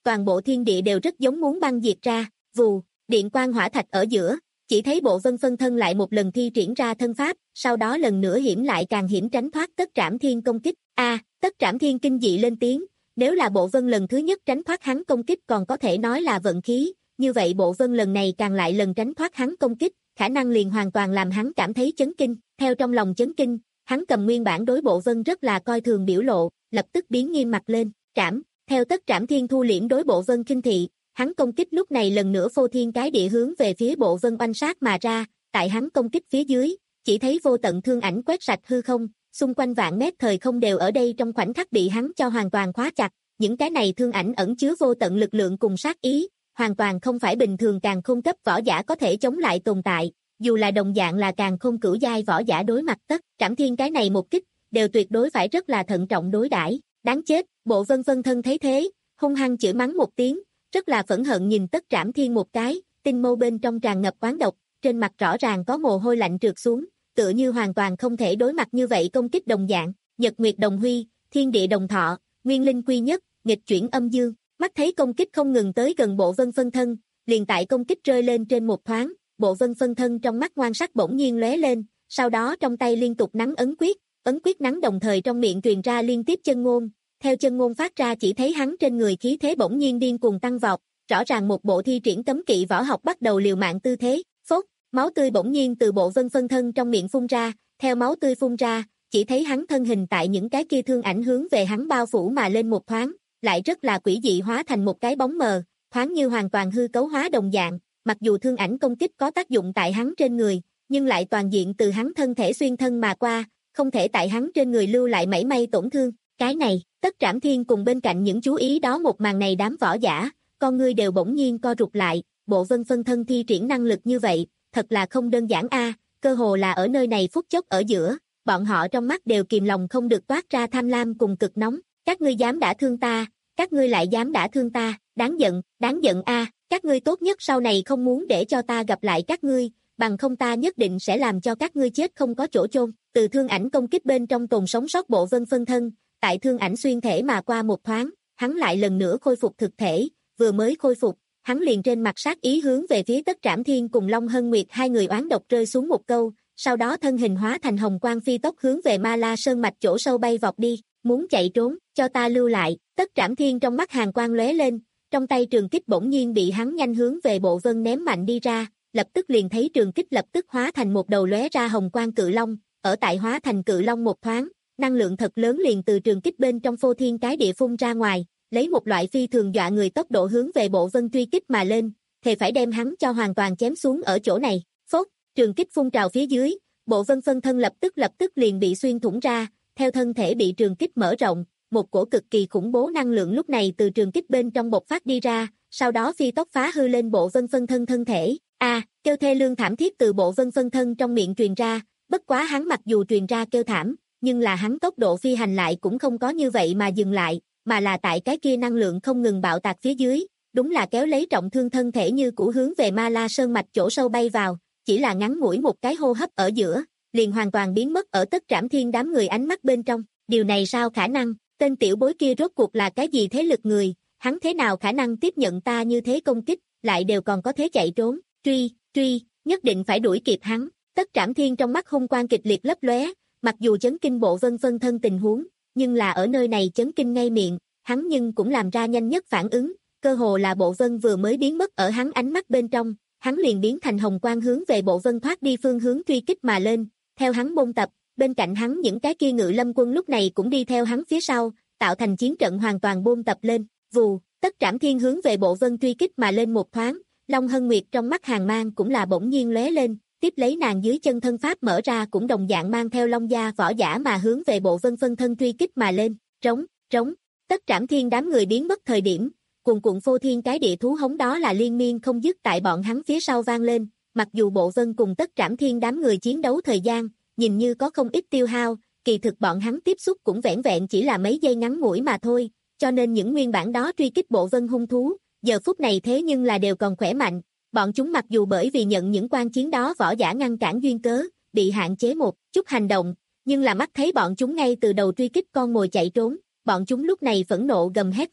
toàn bộ thiên địa đều rất giống muốn băng diệt ra, vù, điện quang hỏa thạch ở giữa, chỉ thấy Bộ Vân phân thân lại một lần thi triển ra thân pháp, sau đó lần nữa hiểm lại càng hiểm tránh thoát Tất Trảm Thiên công kích. A, Tất Trảm Thiên kinh dị lên tiếng, nếu là Bộ Vân lần thứ nhất tránh thoát hắn công kích còn có thể nói là vận khí, như vậy Bộ Vân lần này càng lại lần tránh thoát hắn công kích, khả năng liền hoàn toàn làm hắn cảm thấy chấn kinh, theo trong lòng chấn kinh, hắn cầm nguyên bản đối Bộ Vân rất là coi thường biểu lộ, lập tức biến nghiêm mặt lên, trảm, theo Tất Trảm Thiên thu liễm đối Bộ Vân kinh thị, hắn công kích lúc này lần nữa phô thiên cái địa hướng về phía Bộ Vân oanh sát mà ra, tại hắn công kích phía dưới, chỉ thấy vô tận thương ảnh quét sạch hư không, xung quanh vạn mét thời không đều ở đây trong khoảnh khắc bị hắn cho hoàn toàn khóa chặt, những cái này thương ảnh ẩn chứa vô tận lực lượng cùng sát ý, hoàn toàn không phải bình thường càng khôn cấp võ giả có thể chống lại tồn tại, dù là đồng dạng là càng khôn cửu giai võ giả đối mặt Tất Trảm Thiên cái này một kích, đều tuyệt đối phải rất là thận trọng đối đãi. Đáng chết, Bộ Vân phân thân thấy thế, hung hăng chửi mắng một tiếng, rất là phẫn hận nhìn Tất Trảm Thiên một cái, tinh mâu bên trong tràn ngập oán độc, trên mặt rõ ràng có mồ hôi lạnh trượt xuống, tựa như hoàn toàn không thể đối mặt như vậy công kích đồng dạng. Nhật Nguyệt đồng huy, thiên địa đồng thọ, nguyên linh quy nhất, nghịch chuyển âm dương, mắt thấy công kích không ngừng tới gần Bộ Vân phân thân, liền tại công kích rơi lên trên một thoáng, Bộ Vân phân thân trong mắt ngoan sắc bỗng nhiên lóe lên, sau đó trong tay liên tục nắn ấn quyết, ấn quyết nắn đồng thời trong miệng truyền ra liên tiếp chân ngôn, theo chân ngôn phát ra chỉ thấy hắn trên người khí thế bỗng nhiên điên cuồng tăng vọt, rõ ràng một bộ thi triển cấm kỵ võ học bắt đầu liều mạng tư thế, phốt, máu tươi bỗng nhiên từ Bộ Vân phân thân trong miệng phun ra, theo máu tươi phun ra, chỉ thấy hắn thân hình tại những cái kia thương ảnh hướng về hắn bao phủ mà lên một thoáng, lại rất là quỷ dị hóa thành một cái bóng mờ, thoáng như hoàn toàn hư cấu hóa đồng dạng, mặc dù thương ảnh công kích có tác dụng tại hắn trên người, nhưng lại toàn diện từ hắn thân thể xuyên thân mà qua, không thể tại hắn trên người lưu lại mảy may tổn thương. Cái này, Tất Trảm Thiên cùng bên cạnh những chú ý đó một màn này đám võ giả, con ngươi đều bỗng nhiên co rụt lại, Bộ Vân phân thân thi triển năng lực như vậy, thật là không đơn giản a, cơ hồ là ở nơi này phút chốc ở giữa, bọn họ trong mắt đều kìm lòng không được toát ra tham lam cùng cực nóng, các ngươi dám đả thương ta, các ngươi lại dám đả thương ta, đáng giận, đáng giận a, các ngươi tốt nhất sau này không muốn để cho ta gặp lại các ngươi, bằng không ta nhất định sẽ làm cho các ngươi chết không có chỗ chôn. Từ thương ảnh công kích bên trong tồn sống sót Bộ Vân phân thân, tại thương ảnh xuyên thể mà qua một thoáng, hắn lại lần nữa khôi phục thực thể, vừa mới khôi phục, hắn liền trên mặt sát ý hướng về phía Tất Trảm Thiên cùng Long Hân Nguyệt hai người oán độc rơi xuống một câu, sau đó thân hình hóa thành hồng quang phi tốc hướng về Ma La Sơn mạch chỗ sâu bay vọt đi, muốn chạy trốn, cho ta lưu lại. Tất Trảm Thiên trong mắt hàn quang lóe lên, trong tay trường kích bỗng nhiên bị hắn nhanh hướng về Bộ Vân ném mạnh đi ra, lập tức liền thấy trường kích lập tức hóa thành một đầu lóe ra hồng quang cự long, ở tại hóa thành cự long một thoáng, năng lượng thật lớn liền từ trường kích bên trong phô thiên cái địa phun ra ngoài, lấy một loại phi thường dọa người tốc độ hướng về Bộ Vân truy kích mà lên, thề phải đem hắn cho hoàn toàn chém xuống ở chỗ này. Phốt, trường kích phun trào phía dưới, Bộ Vân phân thân lập tức lập tức liền bị xuyên thủng ra, theo thân thể bị trường kích mở rộng, một cổ cực kỳ khủng bố năng lượng lúc này từ trường kích bên trong bộc phát đi ra, sau đó phi tốc phá hư lên Bộ Vân phân thân thân thể. A, à, kêu thê lương thảm thiết từ Bộ Vân phân thân trong miệng truyền ra, bất quá hắn mặc dù truyền ra kêu thảm, nhưng là hắn tốc độ phi hành lại cũng không có như vậy mà dừng lại, mà là tại cái kia năng lượng không ngừng bạo tạc phía dưới, đúng là kéo lấy trọng thương thân thể như cũ hướng về Ma La Sơn mạch chỗ sâu bay vào, chỉ là ngắn ngủi một cái hô hấp ở giữa, liền hoàn toàn biến mất ở Tất Trảm Thiên đám người ánh mắt bên trong. Điều này sao khả năng? Tên tiểu bối kia rốt cuộc là cái gì thế lực người? Hắn thế nào khả năng tiếp nhận ta như thế công kích, lại đều còn có thế chạy trốn? Truy, truy, nhất định phải đuổi kịp hắn. Tất Trảm Thiên trong mắt hung quang kịch liệt lấp lóe, mặc dù chấn kinh Bộ Vân phân thân tình huống, nhưng là ở nơi này chấn kinh ngay miệng, hắn nhưng cũng làm ra nhanh nhất phản ứng, cơ hồ là Bộ Vân vừa mới biến mất ở hắn ánh mắt bên trong, hắn liền biến thành hồng quang hướng về Bộ Vân thoát đi phương hướng truy kích mà lên, theo hắn bôn tập, bên cạnh hắn những cái kia ngự lâm quân lúc này cũng đi theo hắn phía sau, tạo thành chiến trận hoàn toàn bôn tập lên, vù, Tất Trảm Thiên hướng về Bộ Vân truy kích mà lên một thoáng, Long Hân Nguyệt trong mắt hàn mang cũng là bỗng nhiên lóe lên, tiếp lấy nàng dưới chân thân pháp mở ra cũng đồng dạng mang theo Long gia võ giả mà hướng về Bộ Vân phân thân truy kích mà lên, trống, trống, Tất Trảm Thiên đám người biến mất thời điểm, cuồn cuộn phô thiên cái địa thú hống đó là liên miên không dứt tại bọn hắn phía sau vang lên, mặc dù Bộ Vân cùng Tất Trảm Thiên đám người chiến đấu thời gian, nhìn như có không ít tiêu hao, kỳ thực bọn hắn tiếp xúc cũng vẻn vẹn chỉ là mấy giây ngắn ngủi mà thôi, cho nên những nguyên bản đó truy kích Bộ Vân hung thú, giờ phút này thế nhưng là đều còn khỏe mạnh, bọn chúng mặc dù bởi vì nhận những quan chiến đó võ giả ngăn cản duyên cớ, bị hạn chế một chút hành động, nhưng là mắt thấy bọn chúng ngay từ đầu truy kích con mồi chạy trốn, bọn chúng lúc này phẫn nộ gầm hét lên,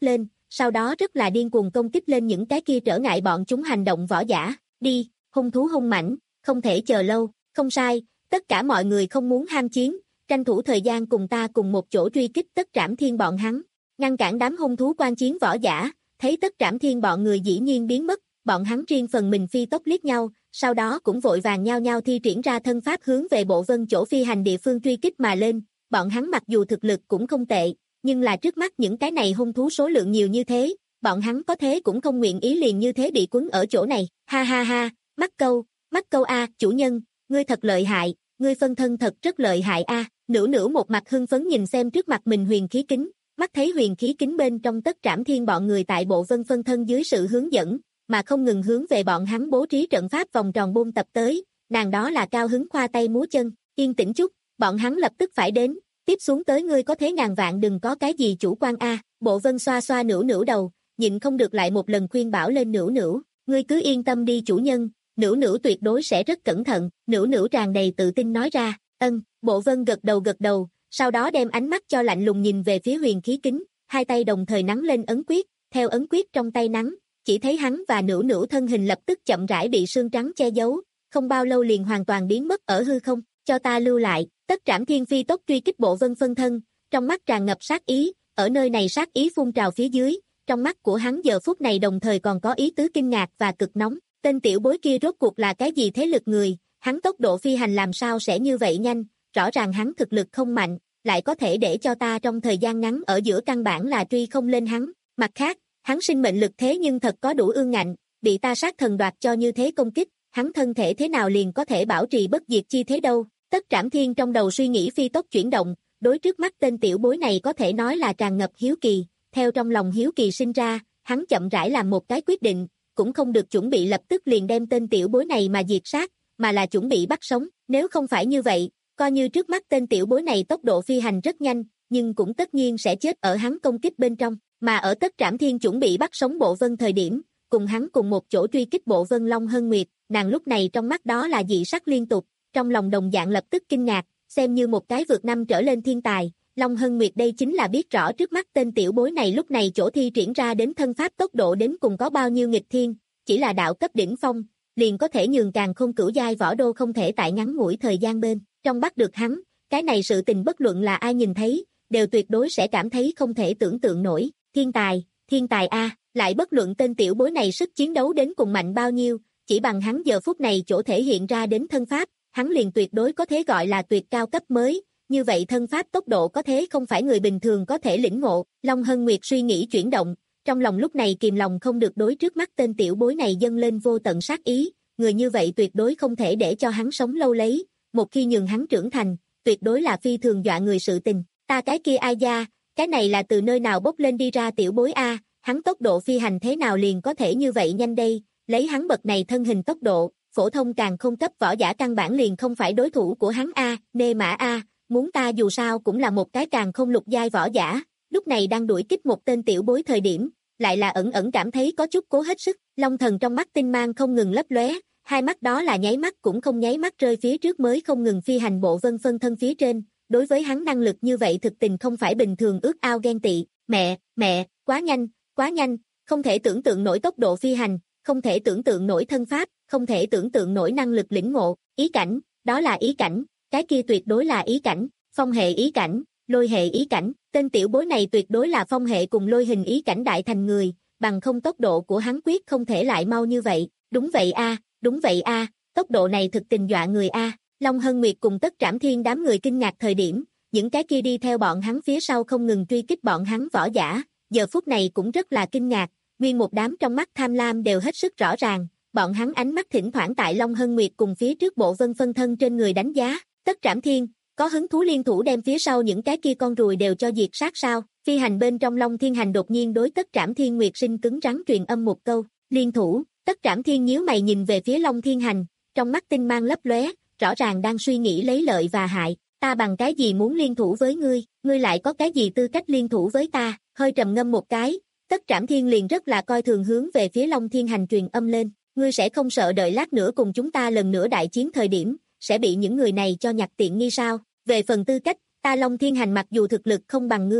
sau đó rất là điên cuồng công kích lên những cái kia trở ngại bọn chúng hành động võ giả. Đi, hung thú hung mãnh, không thể chờ lâu, không sai, tất cả mọi người không muốn ham chiến, tranh thủ thời gian cùng ta cùng một chỗ truy kích Tất Trảm Thiên bọn hắn, ngăn cản đám hung thú quan chiến võ giả, thấy Tất Trảm Thiên bọn người dĩ nhiên biến mất, bọn hắn riêng phần mình phi tốc liếc nhau, sau đó cũng vội vàng nhau nhau thi triển ra thân pháp hướng về Bộ Vân chỗ phi hành địa phương truy kích mà lên, bọn hắn mặc dù thực lực cũng không tệ, nhưng là trước mắt những cái này hung thú số lượng nhiều như thế, bọn hắn có thế cũng không nguyện ý liền như thế bị quấn ở chỗ này, ha ha ha, mắc câu, mắc câu a, chủ nhân, ngươi thật lợi hại, ngươi phân thân thật rất lợi hại a. Nửu Nửu một mặt hưng phấn nhìn xem trước mặt mình huyền khí kính, mắt thấy huyền khí kính bên trong Tất Trảm Thiên bọn người tại Bộ Vân phân thân dưới sự hướng dẫn, mà không ngừng hướng về bọn hắn bố trí trận pháp vòng tròn buôn tập tới, nàng đó là cao hứng khoa tay múa chân, yên tĩnh chút, bọn hắn lập tức phải đến, tiếp xuống tới ngươi có thế ngàn vạn đừng có cái gì chủ quan a. Bộ Vân xoa xoa Nửu Nửu đầu, nhịn không được lại một lần khuyên bảo lên Nửu Nửu, ngươi cứ yên tâm đi chủ nhân, Nửu Nửu tuyệt đối sẽ rất cẩn thận, Nửu Nửu tràn đầy tự tin nói ra, ân, Bộ Vân gật đầu gật đầu, sau đó đem ánh mắt cho lạnh lùng nhìn về phía huyền khí kính, hai tay đồng thời nắn lên ấn quyết, theo ấn quyết trong tay nắn, chỉ thấy hắn và Nửu Nửu thân hình lập tức chậm rãi bị sương trắng che giấu, không bao lâu liền hoàn toàn biến mất ở hư không, cho ta lưu lại, Tất Trảm Thiên phi tốc truy kích Bộ Vân phân thân, trong mắt tràn ngập sát ý, ở nơi này sát ý phun trào phía dưới, trong mắt của hắn giờ phút này đồng thời còn có ý tứ kinh ngạc và cực nóng, tên tiểu bối kia rốt cuộc là cái gì thế lực người, hắn tốc độ phi hành làm sao sẽ như vậy nhanh, rõ ràng hắn thực lực không mạnh, lại có thể để cho ta trong thời gian ngắn ở giữa căn bản là truy không lên hắn, mặt khác, hắn sinh mệnh lực thế nhưng thật có đủ ương ngạnh, bị ta sát thần đoạt cho như thế công kích, hắn thân thể thế nào liền có thể bảo trì bất diệt chi thế đâu. Tất Trảm Thiên trong đầu suy nghĩ phi tốc chuyển động, đối trước mắt tên tiểu bối này có thể nói là tràn ngập hiếu kỳ, theo trong lòng hiếu kỳ sinh ra, hắn chậm rãi làm một cái quyết định, cũng không được chuẩn bị lập tức liền đem tên tiểu bối này mà diệt sát, mà là chuẩn bị bắt sống, nếu không phải như vậy, coi như trước mắt tên tiểu bối này tốc độ phi hành rất nhanh, nhưng cũng tất nhiên sẽ chết ở hắn công kích bên trong, mà ở Tất Trảm Thiên chuẩn bị bắt sống Bộ Vân thời điểm, cùng hắn cùng một chỗ truy kích Bộ Vân Long Hân Nguyệt, nàng lúc này trong mắt đó là dị sắc liên tục, trong lòng đồng dạng lập tức kinh ngạc, xem như một cái vượt năm trở lên thiên tài, Long Hân Nguyệt đây chính là biết rõ trước mắt tên tiểu bối này lúc này chỗ thi triển ra đến thân pháp tốc độ đến cùng có bao nhiêu nghịch thiên, chỉ là đạo cấp đỉnh phong, liền có thể nhường càng không cửu giai võ đô không thể tại ngắn ngủi thời gian bên trong bắt được hắn, cái này sự tình bất luận là ai nhìn thấy, đều tuyệt đối sẽ cảm thấy không thể tưởng tượng nổi, thiên tài, thiên tài a, lại bất luận tên tiểu bối này sức chiến đấu đến cùng mạnh bao nhiêu, chỉ bằng hắn giờ phút này chỗ thể hiện ra đến thân pháp, hắn liền tuyệt đối có thể gọi là tuyệt cao cấp mới, như vậy thân pháp tốc độ có thế không phải người bình thường có thể lĩnh ngộ, Long Hân Nguyệt suy nghĩ chuyển động, trong lòng lúc này kìm lòng không được đối trước mắt tên tiểu bối này dâng lên vô tận sát ý, người như vậy tuyệt đối không thể để cho hắn sống lâu lấy, một khi nhường hắn trưởng thành, tuyệt đối là phi thường dọa người sự tình, ta cái kia ai da, cái này là từ nơi nào bốc lên đi ra tiểu bối a, hắn tốc độ phi hành thế nào liền có thể như vậy nhanh đây, lấy hắn bậc này thân hình tốc độ, phổ thông càng không cấp võ giả căn bản liền không phải đối thủ của hắn a, nê mã a, muốn ta dù sao cũng là một cái càng không lục giai võ giả, lúc này đang đuổi kích một tên tiểu bối thời điểm, lại là ẩn ẩn cảm thấy có chút cố hết sức, Long Thần trong mắt tinh mang không ngừng lấp lóe, hai mắt đó là nháy mắt cũng không nháy mắt rơi phía trước mới không ngừng phi hành Bộ Vân phân thân phía trên, đối với hắn năng lực như vậy thực tình không phải bình thường ước ao ghen tị, mẹ, mẹ, quá nhanh, quá nhanh, không thể tưởng tượng nổi tốc độ phi hành, không thể tưởng tượng nổi thân pháp, không thể tưởng tượng nổi năng lực lĩnh ngộ, ý cảnh, đó là ý cảnh, cái kia tuyệt đối là ý cảnh, phong hệ ý cảnh, lôi hệ ý cảnh, tên tiểu bối này tuyệt đối là phong hệ cùng lôi hình ý cảnh đại thành người, bằng không tốc độ của hắn quyết không thể lại mau như vậy, đúng vậy a, đúng vậy a, tốc độ này thực tình dọa người a. Long Hân Nguyệt cùng Tất Trảm Thiên đám người kinh ngạc thời điểm, những cái kia đi theo bọn hắn phía sau không ngừng truy kích bọn hắn võ giả, giờ phút này cũng rất là kinh ngạc, nguyên một đám trong mắt tham lam đều hết sức rõ ràng, bọn hắn ánh mắt thỉnh thoảng tại Long Hân Nguyệt cùng phía trước Bộ Vân phân thân trên người đánh giá, Tất Trảm Thiên, có hứng thú liên thủ đem phía sau những cái kia con ruồi đều cho diệt sát sao, phi hành bên trong Long Thiên Hành đột nhiên đối Tất Trảm Thiên Nguyệt Sinh cứng rắn truyền âm một câu, liên thủ, Tất Trảm Thiên nhíu mày nhìn về phía Long Thiên Hành, trong mắt tinh mang lấp lóe, rõ ràng đang suy nghĩ lấy lợi và hại, ta bằng cái gì muốn liên thủ với ngươi, ngươi lại có cái gì tư cách liên thủ với ta, hơi trầm ngâm một cái, Tất Trảm Thiên liền rất là coi thường hướng về phía Long Thiên Hành truyền âm lên, ngươi sẽ không sợ đợi lát nữa cùng chúng ta lần nữa đại chiến thời điểm, sẽ bị những người này cho nhặt tiện nghi sao, về phần tư cách, ta Long Thiên Hành mặc dù thực lực không bằng ngươi,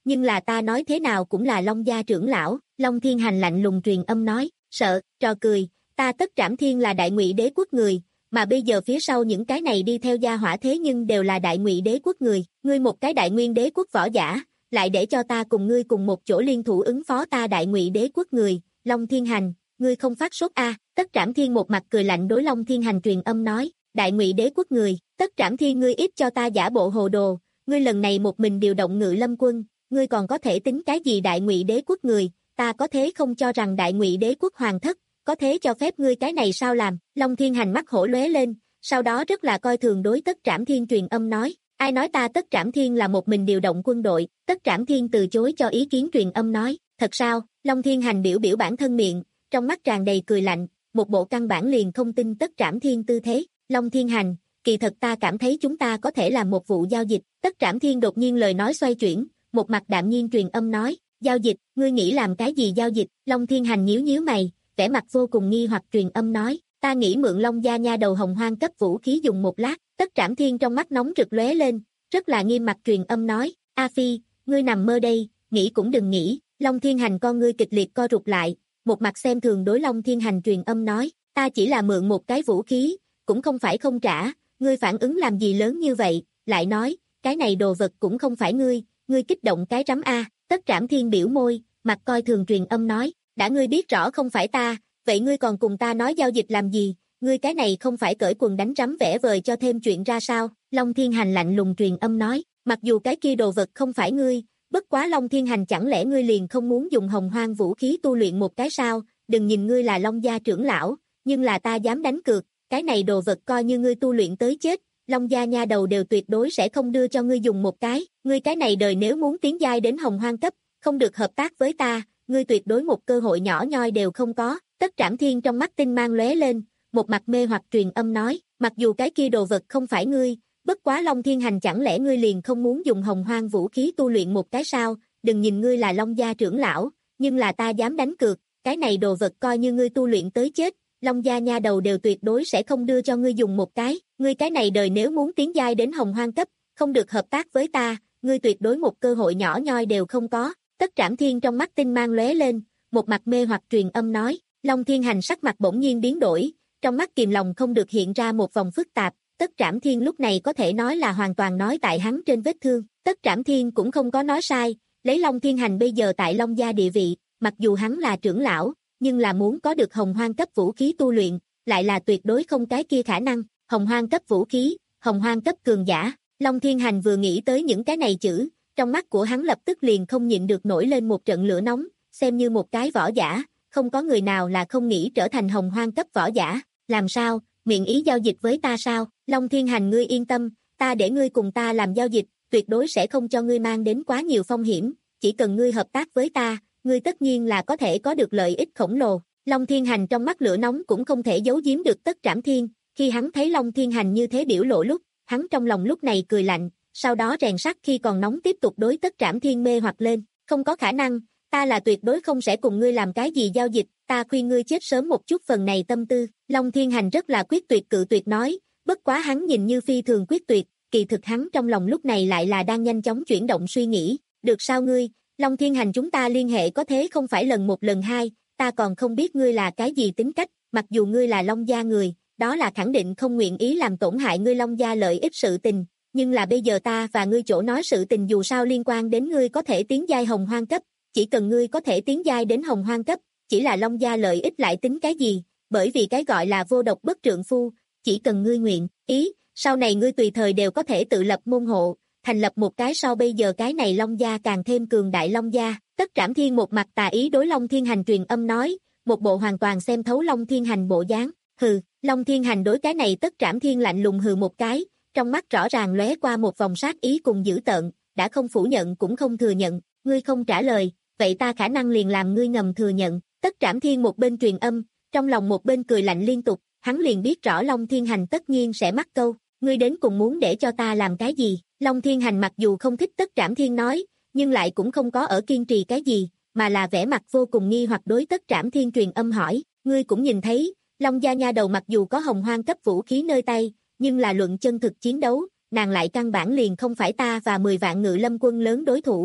nhưng là ta nói thế nào cũng là Long gia trưởng lão. Long Thiên Hành lạnh lùng truyền âm nói, sợ, trò cười, ta Tất Trảm Thiên là Đại Ngụy Đế quốc người, mà bây giờ phía sau những cái này đi theo gia hỏa thế nhưng đều là Đại Ngụy Đế quốc người, ngươi một cái Đại Nguyên Đế quốc võ giả, lại để cho ta cùng ngươi cùng một chỗ liên thủ ứng phó ta Đại Ngụy Đế quốc người. Long Thiên Hành, ngươi không phát sốt a? À? Tất Trảm Thiên một mặt cười lạnh đối Long Thiên Hành truyền âm nói, Đại Ngụy Đế quốc người, Tất Trảm Thiên ngươi ít cho ta giả bộ hồ đồ, ngươi lần này một mình điều động Ngự Lâm quân, ngươi còn có thể tính cái gì Đại Ngụy Đế quốc người, ta có thế không cho rằng Đại Ngụy Đế quốc hoàng thất có thế cho phép ngươi cái này sao làm? Long Thiên Hành mắt hổ lóe lên, sau đó rất là coi thường đối Tất Trảm Thiên truyền âm nói, ai nói ta Tất Trảm Thiên là một mình điều động quân đội? Tất Trảm Thiên từ chối cho ý kiến truyền âm nói, thật sao? Long Thiên Hành biểu biểu bản thân miệng, trong mắt tràn đầy cười lạnh, một bộ căn bản liền không tin Tất Trảm Thiên tư thế. Long Thiên Hành, kỳ thật ta cảm thấy chúng ta có thể làm một vụ giao dịch. Tất Trảm Thiên đột nhiên lời nói xoay chuyển, một mặt đạm nhiên truyền âm nói, giao dịch, ngươi nghĩ làm cái gì giao dịch? Long Thiên Hành nhíu nhíu mày, vẻ mặt vô cùng nghi hoặc truyền âm nói, ta nghĩ mượn Long gia nha đầu Hồng Hoang cấp vũ khí dùng một lát. Tất Trảm Thiên trong mắt nóng rực lóe lên, rất là nghiêm mặt truyền âm nói, A Phi, ngươi nằm mơ đây, nghĩ cũng đừng nghĩ. Long Thiên Hành con ngươi kịch liệt co rụt lại, một mặt xem thường đối Long Thiên Hành truyền âm nói, ta chỉ là mượn một cái vũ khí, cũng không phải không trả, ngươi phản ứng làm gì lớn như vậy, lại nói, cái này đồ vật cũng không phải ngươi, ngươi kích động cái rắm a. Tất Trảm Thiên biểu môi, mặt coi thường truyền âm nói, đã ngươi biết rõ không phải ta, vậy ngươi còn cùng ta nói giao dịch làm gì, ngươi cái này không phải cởi quần đánh rắm vẽ vời cho thêm chuyện ra sao? Long Thiên Hành lạnh lùng truyền âm nói, mặc dù cái kia đồ vật không phải ngươi, bất quá Long Thiên Hành chẳng lẽ ngươi liền không muốn dùng Hồng Hoang vũ khí tu luyện một cái sao? Đừng nhìn ngươi là Long gia trưởng lão, nhưng là ta dám đánh cược, cái này đồ vật coi như ngươi tu luyện tới chết, Long gia nha đầu đều tuyệt đối sẽ không đưa cho ngươi dùng một cái, ngươi cái này đời nếu muốn tiến giai đến Hồng Hoang cấp, không được hợp tác với ta, ngươi tuyệt đối một cơ hội nhỏ nhoi đều không có. Tất Trảm Thiên trong mắt tinh mang lóe lên, một mặt mê hoặc truyền âm nói, mặc dù cái kia đồ vật không phải ngươi, bất quá Long Thiên Hành chẳng lẽ ngươi liền không muốn dùng Hồng Hoang vũ khí tu luyện một cái sao? Đừng nhìn ngươi là Long gia trưởng lão, nhưng là ta dám đánh cược, cái này đồ vật coi như ngươi tu luyện tới chết, Long gia nha đầu đều tuyệt đối sẽ không đưa cho ngươi dùng một cái, ngươi cái này đời nếu muốn tiến giai đến Hồng Hoang cấp, không được hợp tác với ta, ngươi tuyệt đối một cơ hội nhỏ nhoi đều không có. Tất Trảm Thiên trong mắt tinh mang lóe lên, một mặt mê hoặc truyền âm nói, Long Thiên Hành sắc mặt bỗng nhiên biến đổi, trong mắt kìm lòng không được hiện ra một vòng phức tạp. Tất Trảm Thiên lúc này có thể nói là hoàn toàn nói tại hắn trên vết thương. Tất Trảm Thiên cũng không có nói sai, lấy Long Thiên Hành bây giờ tại Long gia địa vị, mặc dù hắn là trưởng lão, nhưng là muốn có được Hồng Hoang cấp vũ khí tu luyện, lại là tuyệt đối không cái kia khả năng. Hồng Hoang cấp vũ khí, Hồng Hoang cấp cường giả. Long Thiên Hành vừa nghĩ tới những cái này chữ, trong mắt của hắn lập tức liền không nhịn được nổi lên một trận lửa nóng, xem như một cái võ giả, không có người nào là không nghĩ trở thành Hồng Hoang cấp võ giả. Làm sao, miệng ý giao dịch với ta sao? Long Thiên Hành ngươi yên tâm, ta để ngươi cùng ta làm giao dịch, tuyệt đối sẽ không cho ngươi mang đến quá nhiều phong hiểm, chỉ cần ngươi hợp tác với ta, ngươi tất nhiên là có thể có được lợi ích khổng lồ. Long Thiên Hành trong mắt lửa nóng cũng không thể giấu giếm được Tất Trảm Thiên, khi hắn thấy Long Thiên Hành như thế biểu lộ lúc, hắn trong lòng lúc này cười lạnh, sau đó rèn sắt khi còn nóng tiếp tục đối Tất Trảm Thiên mê hoặc lên, không có khả năng, ta là tuyệt đối không sẽ cùng ngươi làm cái gì giao dịch, ta khuyên ngươi chết sớm một chút phần này tâm tư. Long Thiên Hành rất là quyết tuyệt cự tuyệt nói, bất quá hắn nhìn như phi thường quyết tuyệt, kỳ thực hắn trong lòng lúc này lại là đang nhanh chóng chuyển động suy nghĩ, được sao ngươi, Long Thiên Hành chúng ta liên hệ có thế không phải lần một lần hai, ta còn không biết ngươi là cái gì tính cách, mặc dù ngươi là Long gia người, đó là khẳng định không nguyện ý làm tổn hại ngươi Long gia lợi ích sự tình, nhưng là bây giờ ta và ngươi chỗ nói sự tình dù sao liên quan đến ngươi có thể tiến giai Hồng Hoang cấp, chỉ cần ngươi có thể tiến giai đến Hồng Hoang cấp, chỉ là Long gia lợi ích lại tính cái gì, bởi vì cái gọi là vô độc bất trượng phu, chỉ cần ngươi nguyện ý, sau này ngươi tùy thời đều có thể tự lập môn hộ, thành lập một cái so bây giờ cái này Long gia càng thêm cường đại Long gia. Tất Trảm Thiên một mặt tà ý đối Long Thiên Hành truyền âm nói, một bộ hoàn toàn xem thấu Long Thiên Hành bộ dáng. Hừ, Long Thiên Hành đối cái này Tất Trảm Thiên lạnh lùng hừ một cái, trong mắt rõ ràng lóe qua một vòng sát ý cùng dữ tợn, đã không phủ nhận cũng không thừa nhận, ngươi không trả lời, vậy ta khả năng liền làm ngươi ngầm thừa nhận. Tất Trảm Thiên một bên truyền âm, trong lòng một bên cười lạnh liên tục, hắn liền biết rõ Long Thiên Hành tất nhiên sẽ mắc câu, ngươi đến cùng muốn để cho ta làm cái gì? Long Thiên Hành mặc dù không thích Tất Trảm Thiên nói, nhưng lại cũng không có ở kiên trì cái gì, mà là vẻ mặt vô cùng nghi hoặc đối Tất Trảm Thiên truyền âm hỏi, ngươi cũng nhìn thấy, Long gia nha đầu mặc dù có Hồng Hoang cấp vũ khí nơi tay, nhưng là luận chân thực chiến đấu, nàng lại căn bản liền không phải ta và mười vạn Ngự Lâm quân lớn đối thủ,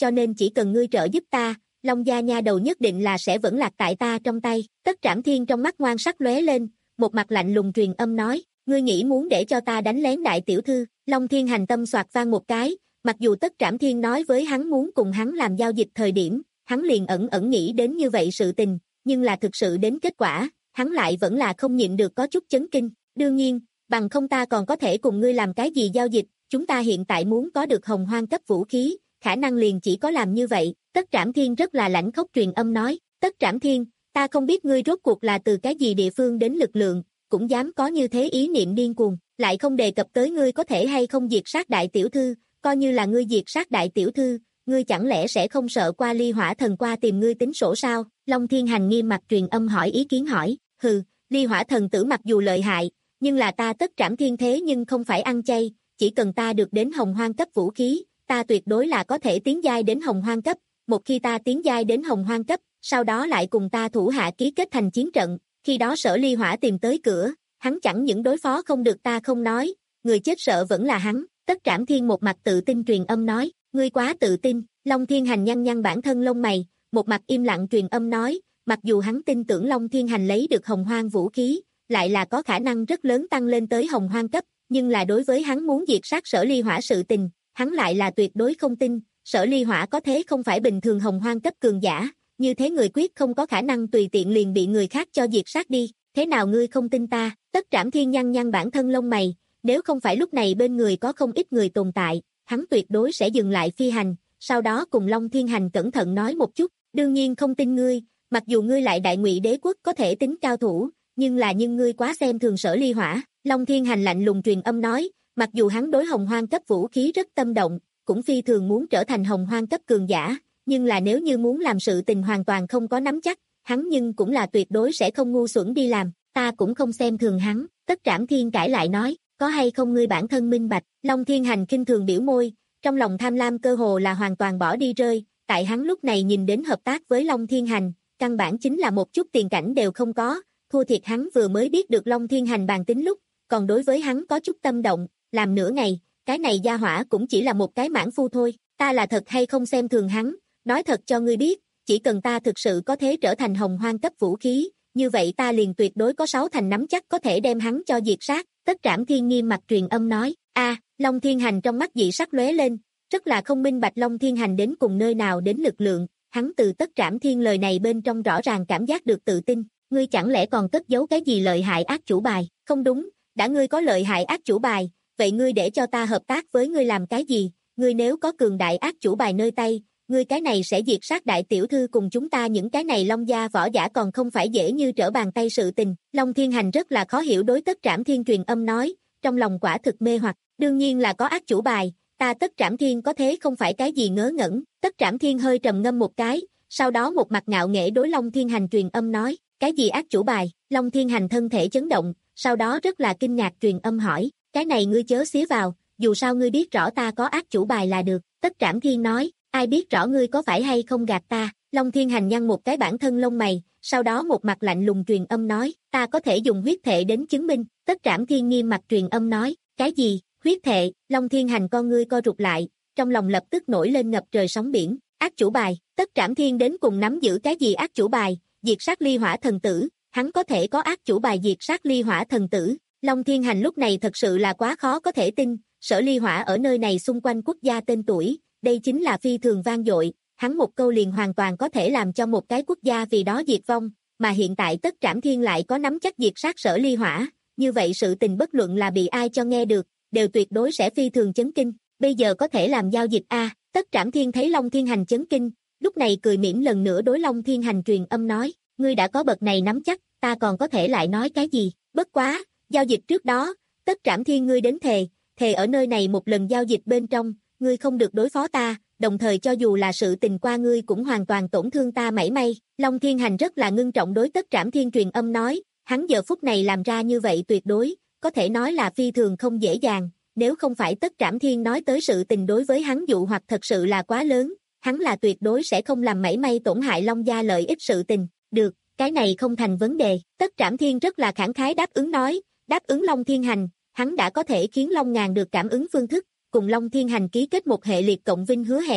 cho nên chỉ cần ngươi trợ giúp ta, Long gia nha đầu nhất định là sẽ vẫn lạc tại ta trong tay. Tất Trảm Thiên trong mắt ngoan sắc lóe lên, một mặt lạnh lùng truyền âm nói, ngươi nghĩ muốn để cho ta đánh lén đại tiểu thư? Long Thiên Hành tâm soạt vang một cái, mặc dù Tất Trảm Thiên nói với hắn muốn cùng hắn làm giao dịch thời điểm, hắn liền ẩn ẩn nghĩ đến như vậy sự tình, nhưng là thực sự đến kết quả, hắn lại vẫn là không nhịn được có chút chấn kinh. Đương nhiên, bằng không ta còn có thể cùng ngươi làm cái gì giao dịch, chúng ta hiện tại muốn có được hồng hoang cấp vũ khí, khả năng liền chỉ có làm như vậy. Tất Trảm Thiên rất là lãnh khốc truyền âm nói, Tất Trảm Thiên, ta không biết ngươi rốt cuộc là từ cái gì địa phương đến lực lượng, cũng dám có như thế ý niệm điên cuồng, lại không đề cập tới ngươi có thể hay không diệt sát đại tiểu thư, coi như là ngươi diệt sát đại tiểu thư, ngươi chẳng lẽ sẽ không sợ qua ly hỏa thần qua tìm ngươi tính sổ sao? Long Thiên Hành nghiêm mặt truyền âm hỏi ý kiến hỏi, hừ, ly hỏa thần tử mặc dù lợi hại, nhưng là ta Tất Trảm Thiên thế nhưng không phải ăn chay, chỉ cần ta được đến hồng hoang cấp vũ khí, ta tuyệt đối là có thể tiến giai đến hồng hoang cấp, một khi ta tiến giai đến hồng hoang cấp, sau đó lại cùng ta thủ hạ ký kết thành chiến trận, khi đó Sở Ly Hỏa tìm tới cửa, hắn chẳng những đối phó không được ta không nói, người chết sợ vẫn là hắn. Tất Trảm Thiên một mặt tự tin truyền âm nói, ngươi quá tự tin. Long Thiên Hành nhăn nhăn bản thân lông mày, một mặt im lặng truyền âm nói, mặc dù hắn tin tưởng Long Thiên Hành lấy được hồng hoang vũ khí, lại là có khả năng rất lớn tăng lên tới hồng hoang cấp, nhưng là đối với hắn muốn diệt sát Sở Ly Hỏa sự tình, hắn lại là tuyệt đối không tin. Sở Ly Hỏa có thế không phải bình thường hồng hoang cấp cường giả, như thế người quyết không có khả năng tùy tiện liền bị người khác cho diệt sát đi, thế nào ngươi không tin ta? Tất Trảm Thiên nhăn nhăn bản thân lông mày, nếu không phải lúc này bên người có không ít người tồn tại, hắn tuyệt đối sẽ dừng lại phi hành, sau đó cùng Long Thiên Hành cẩn thận nói một chút, đương nhiên không tin ngươi, mặc dù ngươi lại đại ngụy đế quốc có thể tính cao thủ, nhưng là nhưng ngươi quá xem thường Sở Ly Hỏa. Long Thiên Hành lạnh lùng truyền âm nói, mặc dù hắn đối hồng hoang cấp vũ khí rất tâm động, cũng phi thường muốn trở thành hồng hoang cấp cường giả, nhưng là nếu như muốn làm sự tình hoàn toàn không có nắm chắc, hắn nhưng cũng là tuyệt đối sẽ không ngu xuẩn đi làm, ta cũng không xem thường hắn. Tất Trảm Thiên cãi lại nói, có hay không ngươi bản thân minh bạch? Long Thiên Hành khinh thường biểu môi, trong lòng tham lam cơ hồ là hoàn toàn bỏ đi rơi, tại hắn lúc này nhìn đến hợp tác với Long Thiên Hành, căn bản chính là một chút tiền cảnh đều không có, thua thiệt hắn vừa mới biết được Long Thiên Hành bàn tính lúc, còn đối với hắn có chút tâm động, làm nửa ngày, cái này gia hỏa cũng chỉ là một cái mãn phu thôi, ta là thật hay không xem thường hắn, nói thật cho ngươi biết, chỉ cần ta thực sự có thể trở thành hồng hoang cấp vũ khí, như vậy ta liền tuyệt đối có sáu thành nắm chắc có thể đem hắn cho diệt sát. Tất Trảm Thiên nghiêm mặt truyền âm nói, a, Long Thiên Hành trong mắt dị sắc lóe lên, rất là không minh bạch Long Thiên Hành đến cùng nơi nào đến lực lượng, hắn từ Tất Trảm Thiên lời này bên trong rõ ràng cảm giác được tự tin, ngươi chẳng lẽ còn cất giấu cái gì lợi hại ác chủ bài? Không đúng, đã ngươi có lợi hại ác chủ bài, vậy ngươi để cho ta hợp tác với ngươi làm cái gì? Ngươi nếu có cường đại ác chủ bài nơi tay, ngươi cái này sẽ diệt sát đại tiểu thư cùng chúng ta những cái này Long gia võ giả còn không phải dễ như trở bàn tay sự tình. Long Thiên Hành rất là khó hiểu đối Tất Trảm Thiên truyền âm nói, trong lòng quả thực mê hoặc, đương nhiên là có ác chủ bài, ta Tất Trảm Thiên có thế không phải cái gì ngớ ngẩn. Tất Trảm Thiên hơi trầm ngâm một cái, sau đó một mặt ngạo nghễ đối Long Thiên Hành truyền âm nói, cái gì ác chủ bài? Long Thiên Hành thân thể chấn động, sau đó rất là kinh ngạc truyền âm hỏi, cái này ngươi chớ xía vào, dù sao ngươi biết rõ ta có ác chủ bài là được. Tất Trảm Thiên nói, ai biết rõ ngươi có phải hay không gạt ta? Long Thiên Hành nhăn một cái bản thân lông mày, sau đó một mặt lạnh lùng truyền âm nói, ta có thể dùng huyết thệ đến chứng minh. Tất Trảm Thiên nghiêm mặt truyền âm nói, cái gì, huyết thệ? Long Thiên Hành con ngươi co rụt lại, trong lòng lập tức nổi lên ngập trời sóng biển, ác chủ bài, Tất Trảm Thiên đến cùng nắm giữ cái gì ác chủ bài? Diệt sát ly hỏa thần tử, hắn có thể có ác chủ bài diệt sát ly hỏa thần tử? Long Thiên Hành lúc này thật sự là quá khó có thể tin, Sở Ly Hỏa ở nơi này xung quanh quốc gia tên tuổi, đây chính là phi thường vang dội, hắn một câu liền hoàn toàn có thể làm cho một cái quốc gia vì đó diệt vong, mà hiện tại Tất Trảm Thiên lại có nắm chắc diệt sát Sở Ly Hỏa, như vậy sự tình bất luận là bị ai cho nghe được, đều tuyệt đối sẽ phi thường chấn kinh, bây giờ có thể làm giao dịch a. À, Tất Trảm Thiên thấy Long Thiên Hành chấn kinh, lúc này cười mỉm lần nữa đối Long Thiên Hành truyền âm nói, ngươi đã có bậc này nắm chắc, ta còn có thể lại nói cái gì, bất quá, giao dịch trước đó, Tất Trảm Thiên ngươi đến thề, thề ở nơi này một lần giao dịch bên trong, ngươi không được đối phó ta, đồng thời cho dù là sự tình qua ngươi cũng hoàn toàn tổn thương ta mảy may. Long Thiên Hành rất là ngưng trọng đối Tất Trảm Thiên truyền âm nói, hắn giờ phút này làm ra như vậy tuyệt đối, có thể nói là phi thường không dễ dàng, nếu không phải Tất Trảm Thiên nói tới sự tình đối với hắn dụ hoặc thật sự là quá lớn, hắn là tuyệt đối sẽ không làm mảy may tổn hại Long gia lợi ích sự tình. Được, cái này không thành vấn đề. Tất Trảm Thiên rất là khẳng khái đáp ứng nói, đáp ứng Long Thiên Hành, hắn đã có thể khiến Long Ngàn được cảm ứng phương thức, cùng Long Thiên Hành ký kết một hệ liệt cộng vinh hứa hẹn,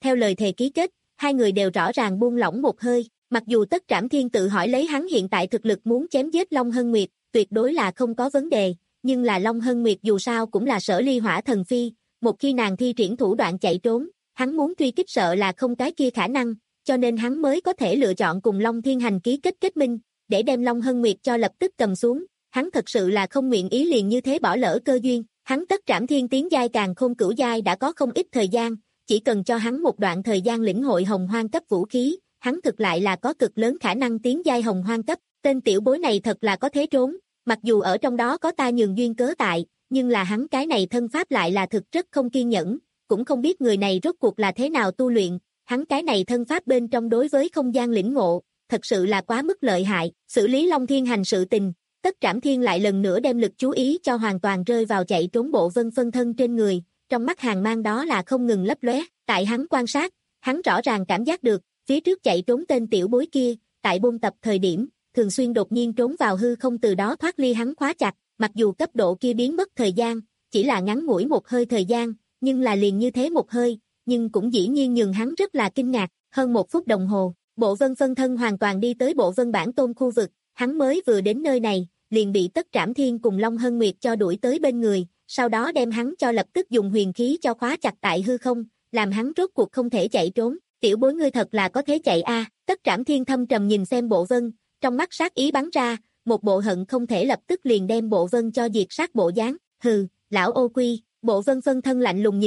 theo lời thề ký kết, hai người đều rõ ràng buông lỏng một hơi, mặc dù Tất Trảm Thiên tự hỏi lấy hắn hiện tại thực lực muốn chém giết Long Hân Nguyệt, tuyệt đối là không có vấn đề, nhưng là Long Hân Nguyệt dù sao cũng là Sở Ly Hỏa Thần Phi, một khi nàng thi triển thủ đoạn chạy trốn, hắn muốn truy kích sợ là không cái kia khả năng, cho nên hắn mới có thể lựa chọn cùng Long Thiên Hành ký kết kết minh, để đem Long Hân Nguyệt cho lập tức cầm xuống, hắn thật sự là không nguyện ý liền như thế bỏ lỡ cơ duyên, hắn Tất Trảm Thiên tiến giai càng khôn cửu giai đã có không ít thời gian, chỉ cần cho hắn một đoạn thời gian lĩnh hội hồng hoang cấp vũ khí, hắn thực lại là có cực lớn khả năng tiến giai hồng hoang cấp, tên tiểu bối này thật là có thế trốn, mặc dù ở trong đó có ta nhường duyên cớ tại, nhưng là hắn cái này thân pháp lại là thực rất không kiên nhẫn, cũng không biết người này rốt cuộc là thế nào tu luyện, hắn cái này thân pháp bên trong đối với không gian lĩnh ngộ, thật sự là quá mức lợi hại, xử lý Long Thiên Hành sự tình, Tất Trảm Thiên lại lần nữa đem lực chú ý cho hoàn toàn rơi vào chạy trốn Bộ Vân phân thân trên người, trong mắt hàng mang đó là không ngừng lấp lóe, tại hắn quan sát, hắn rõ ràng cảm giác được, phía trước chạy trốn tên tiểu bối kia, tại buôn tập thời điểm, thường xuyên đột nhiên trốn vào hư không từ đó thoát ly hắn khóa chặt, mặc dù cấp độ kia biến mất thời gian, chỉ là ngắn ngủi một hơi thời gian, nhưng là liền như thế một hơi, nhưng cũng dĩ nhiên nhường hắn rất là kinh ngạc, hơn một phút đồng hồ, Bộ Vân phân thân hoàn toàn đi tới Bộ Vân bản tôn khu vực, hắn mới vừa đến nơi này, liền bị Tất Trảm Thiên cùng Long Hân Nguyệt cho đuổi tới bên người, sau đó đem hắn cho lập tức dùng huyền khí cho khóa chặt tại hư không, làm hắn rốt cuộc không thể chạy trốn, tiểu bối ngươi thật là có thế chạy a. Tất Trảm Thiên thâm trầm nhìn xem Bộ Vân, trong mắt sát ý bắn ra, một bộ hận không thể lập tức liền đem Bộ Vân cho diệt sát bộ dáng, hừ, lão ô quy, Bộ Vân phân thân lạnh lùng nhìn.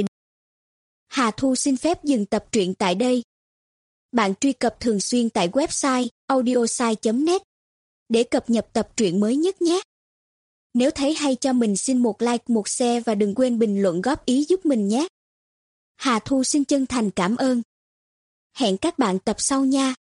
Hà Thu xin phép dừng tập truyện tại đây. Bạn truy cập thường xuyên tại website audiosai chấm net để cập nhật tập truyện mới nhất nhé. Nếu thấy hay cho mình xin một like, một share và đừng quên bình luận góp ý giúp mình nhé. Hà Thu xin chân thành cảm ơn. Hẹn các bạn tập sau nha.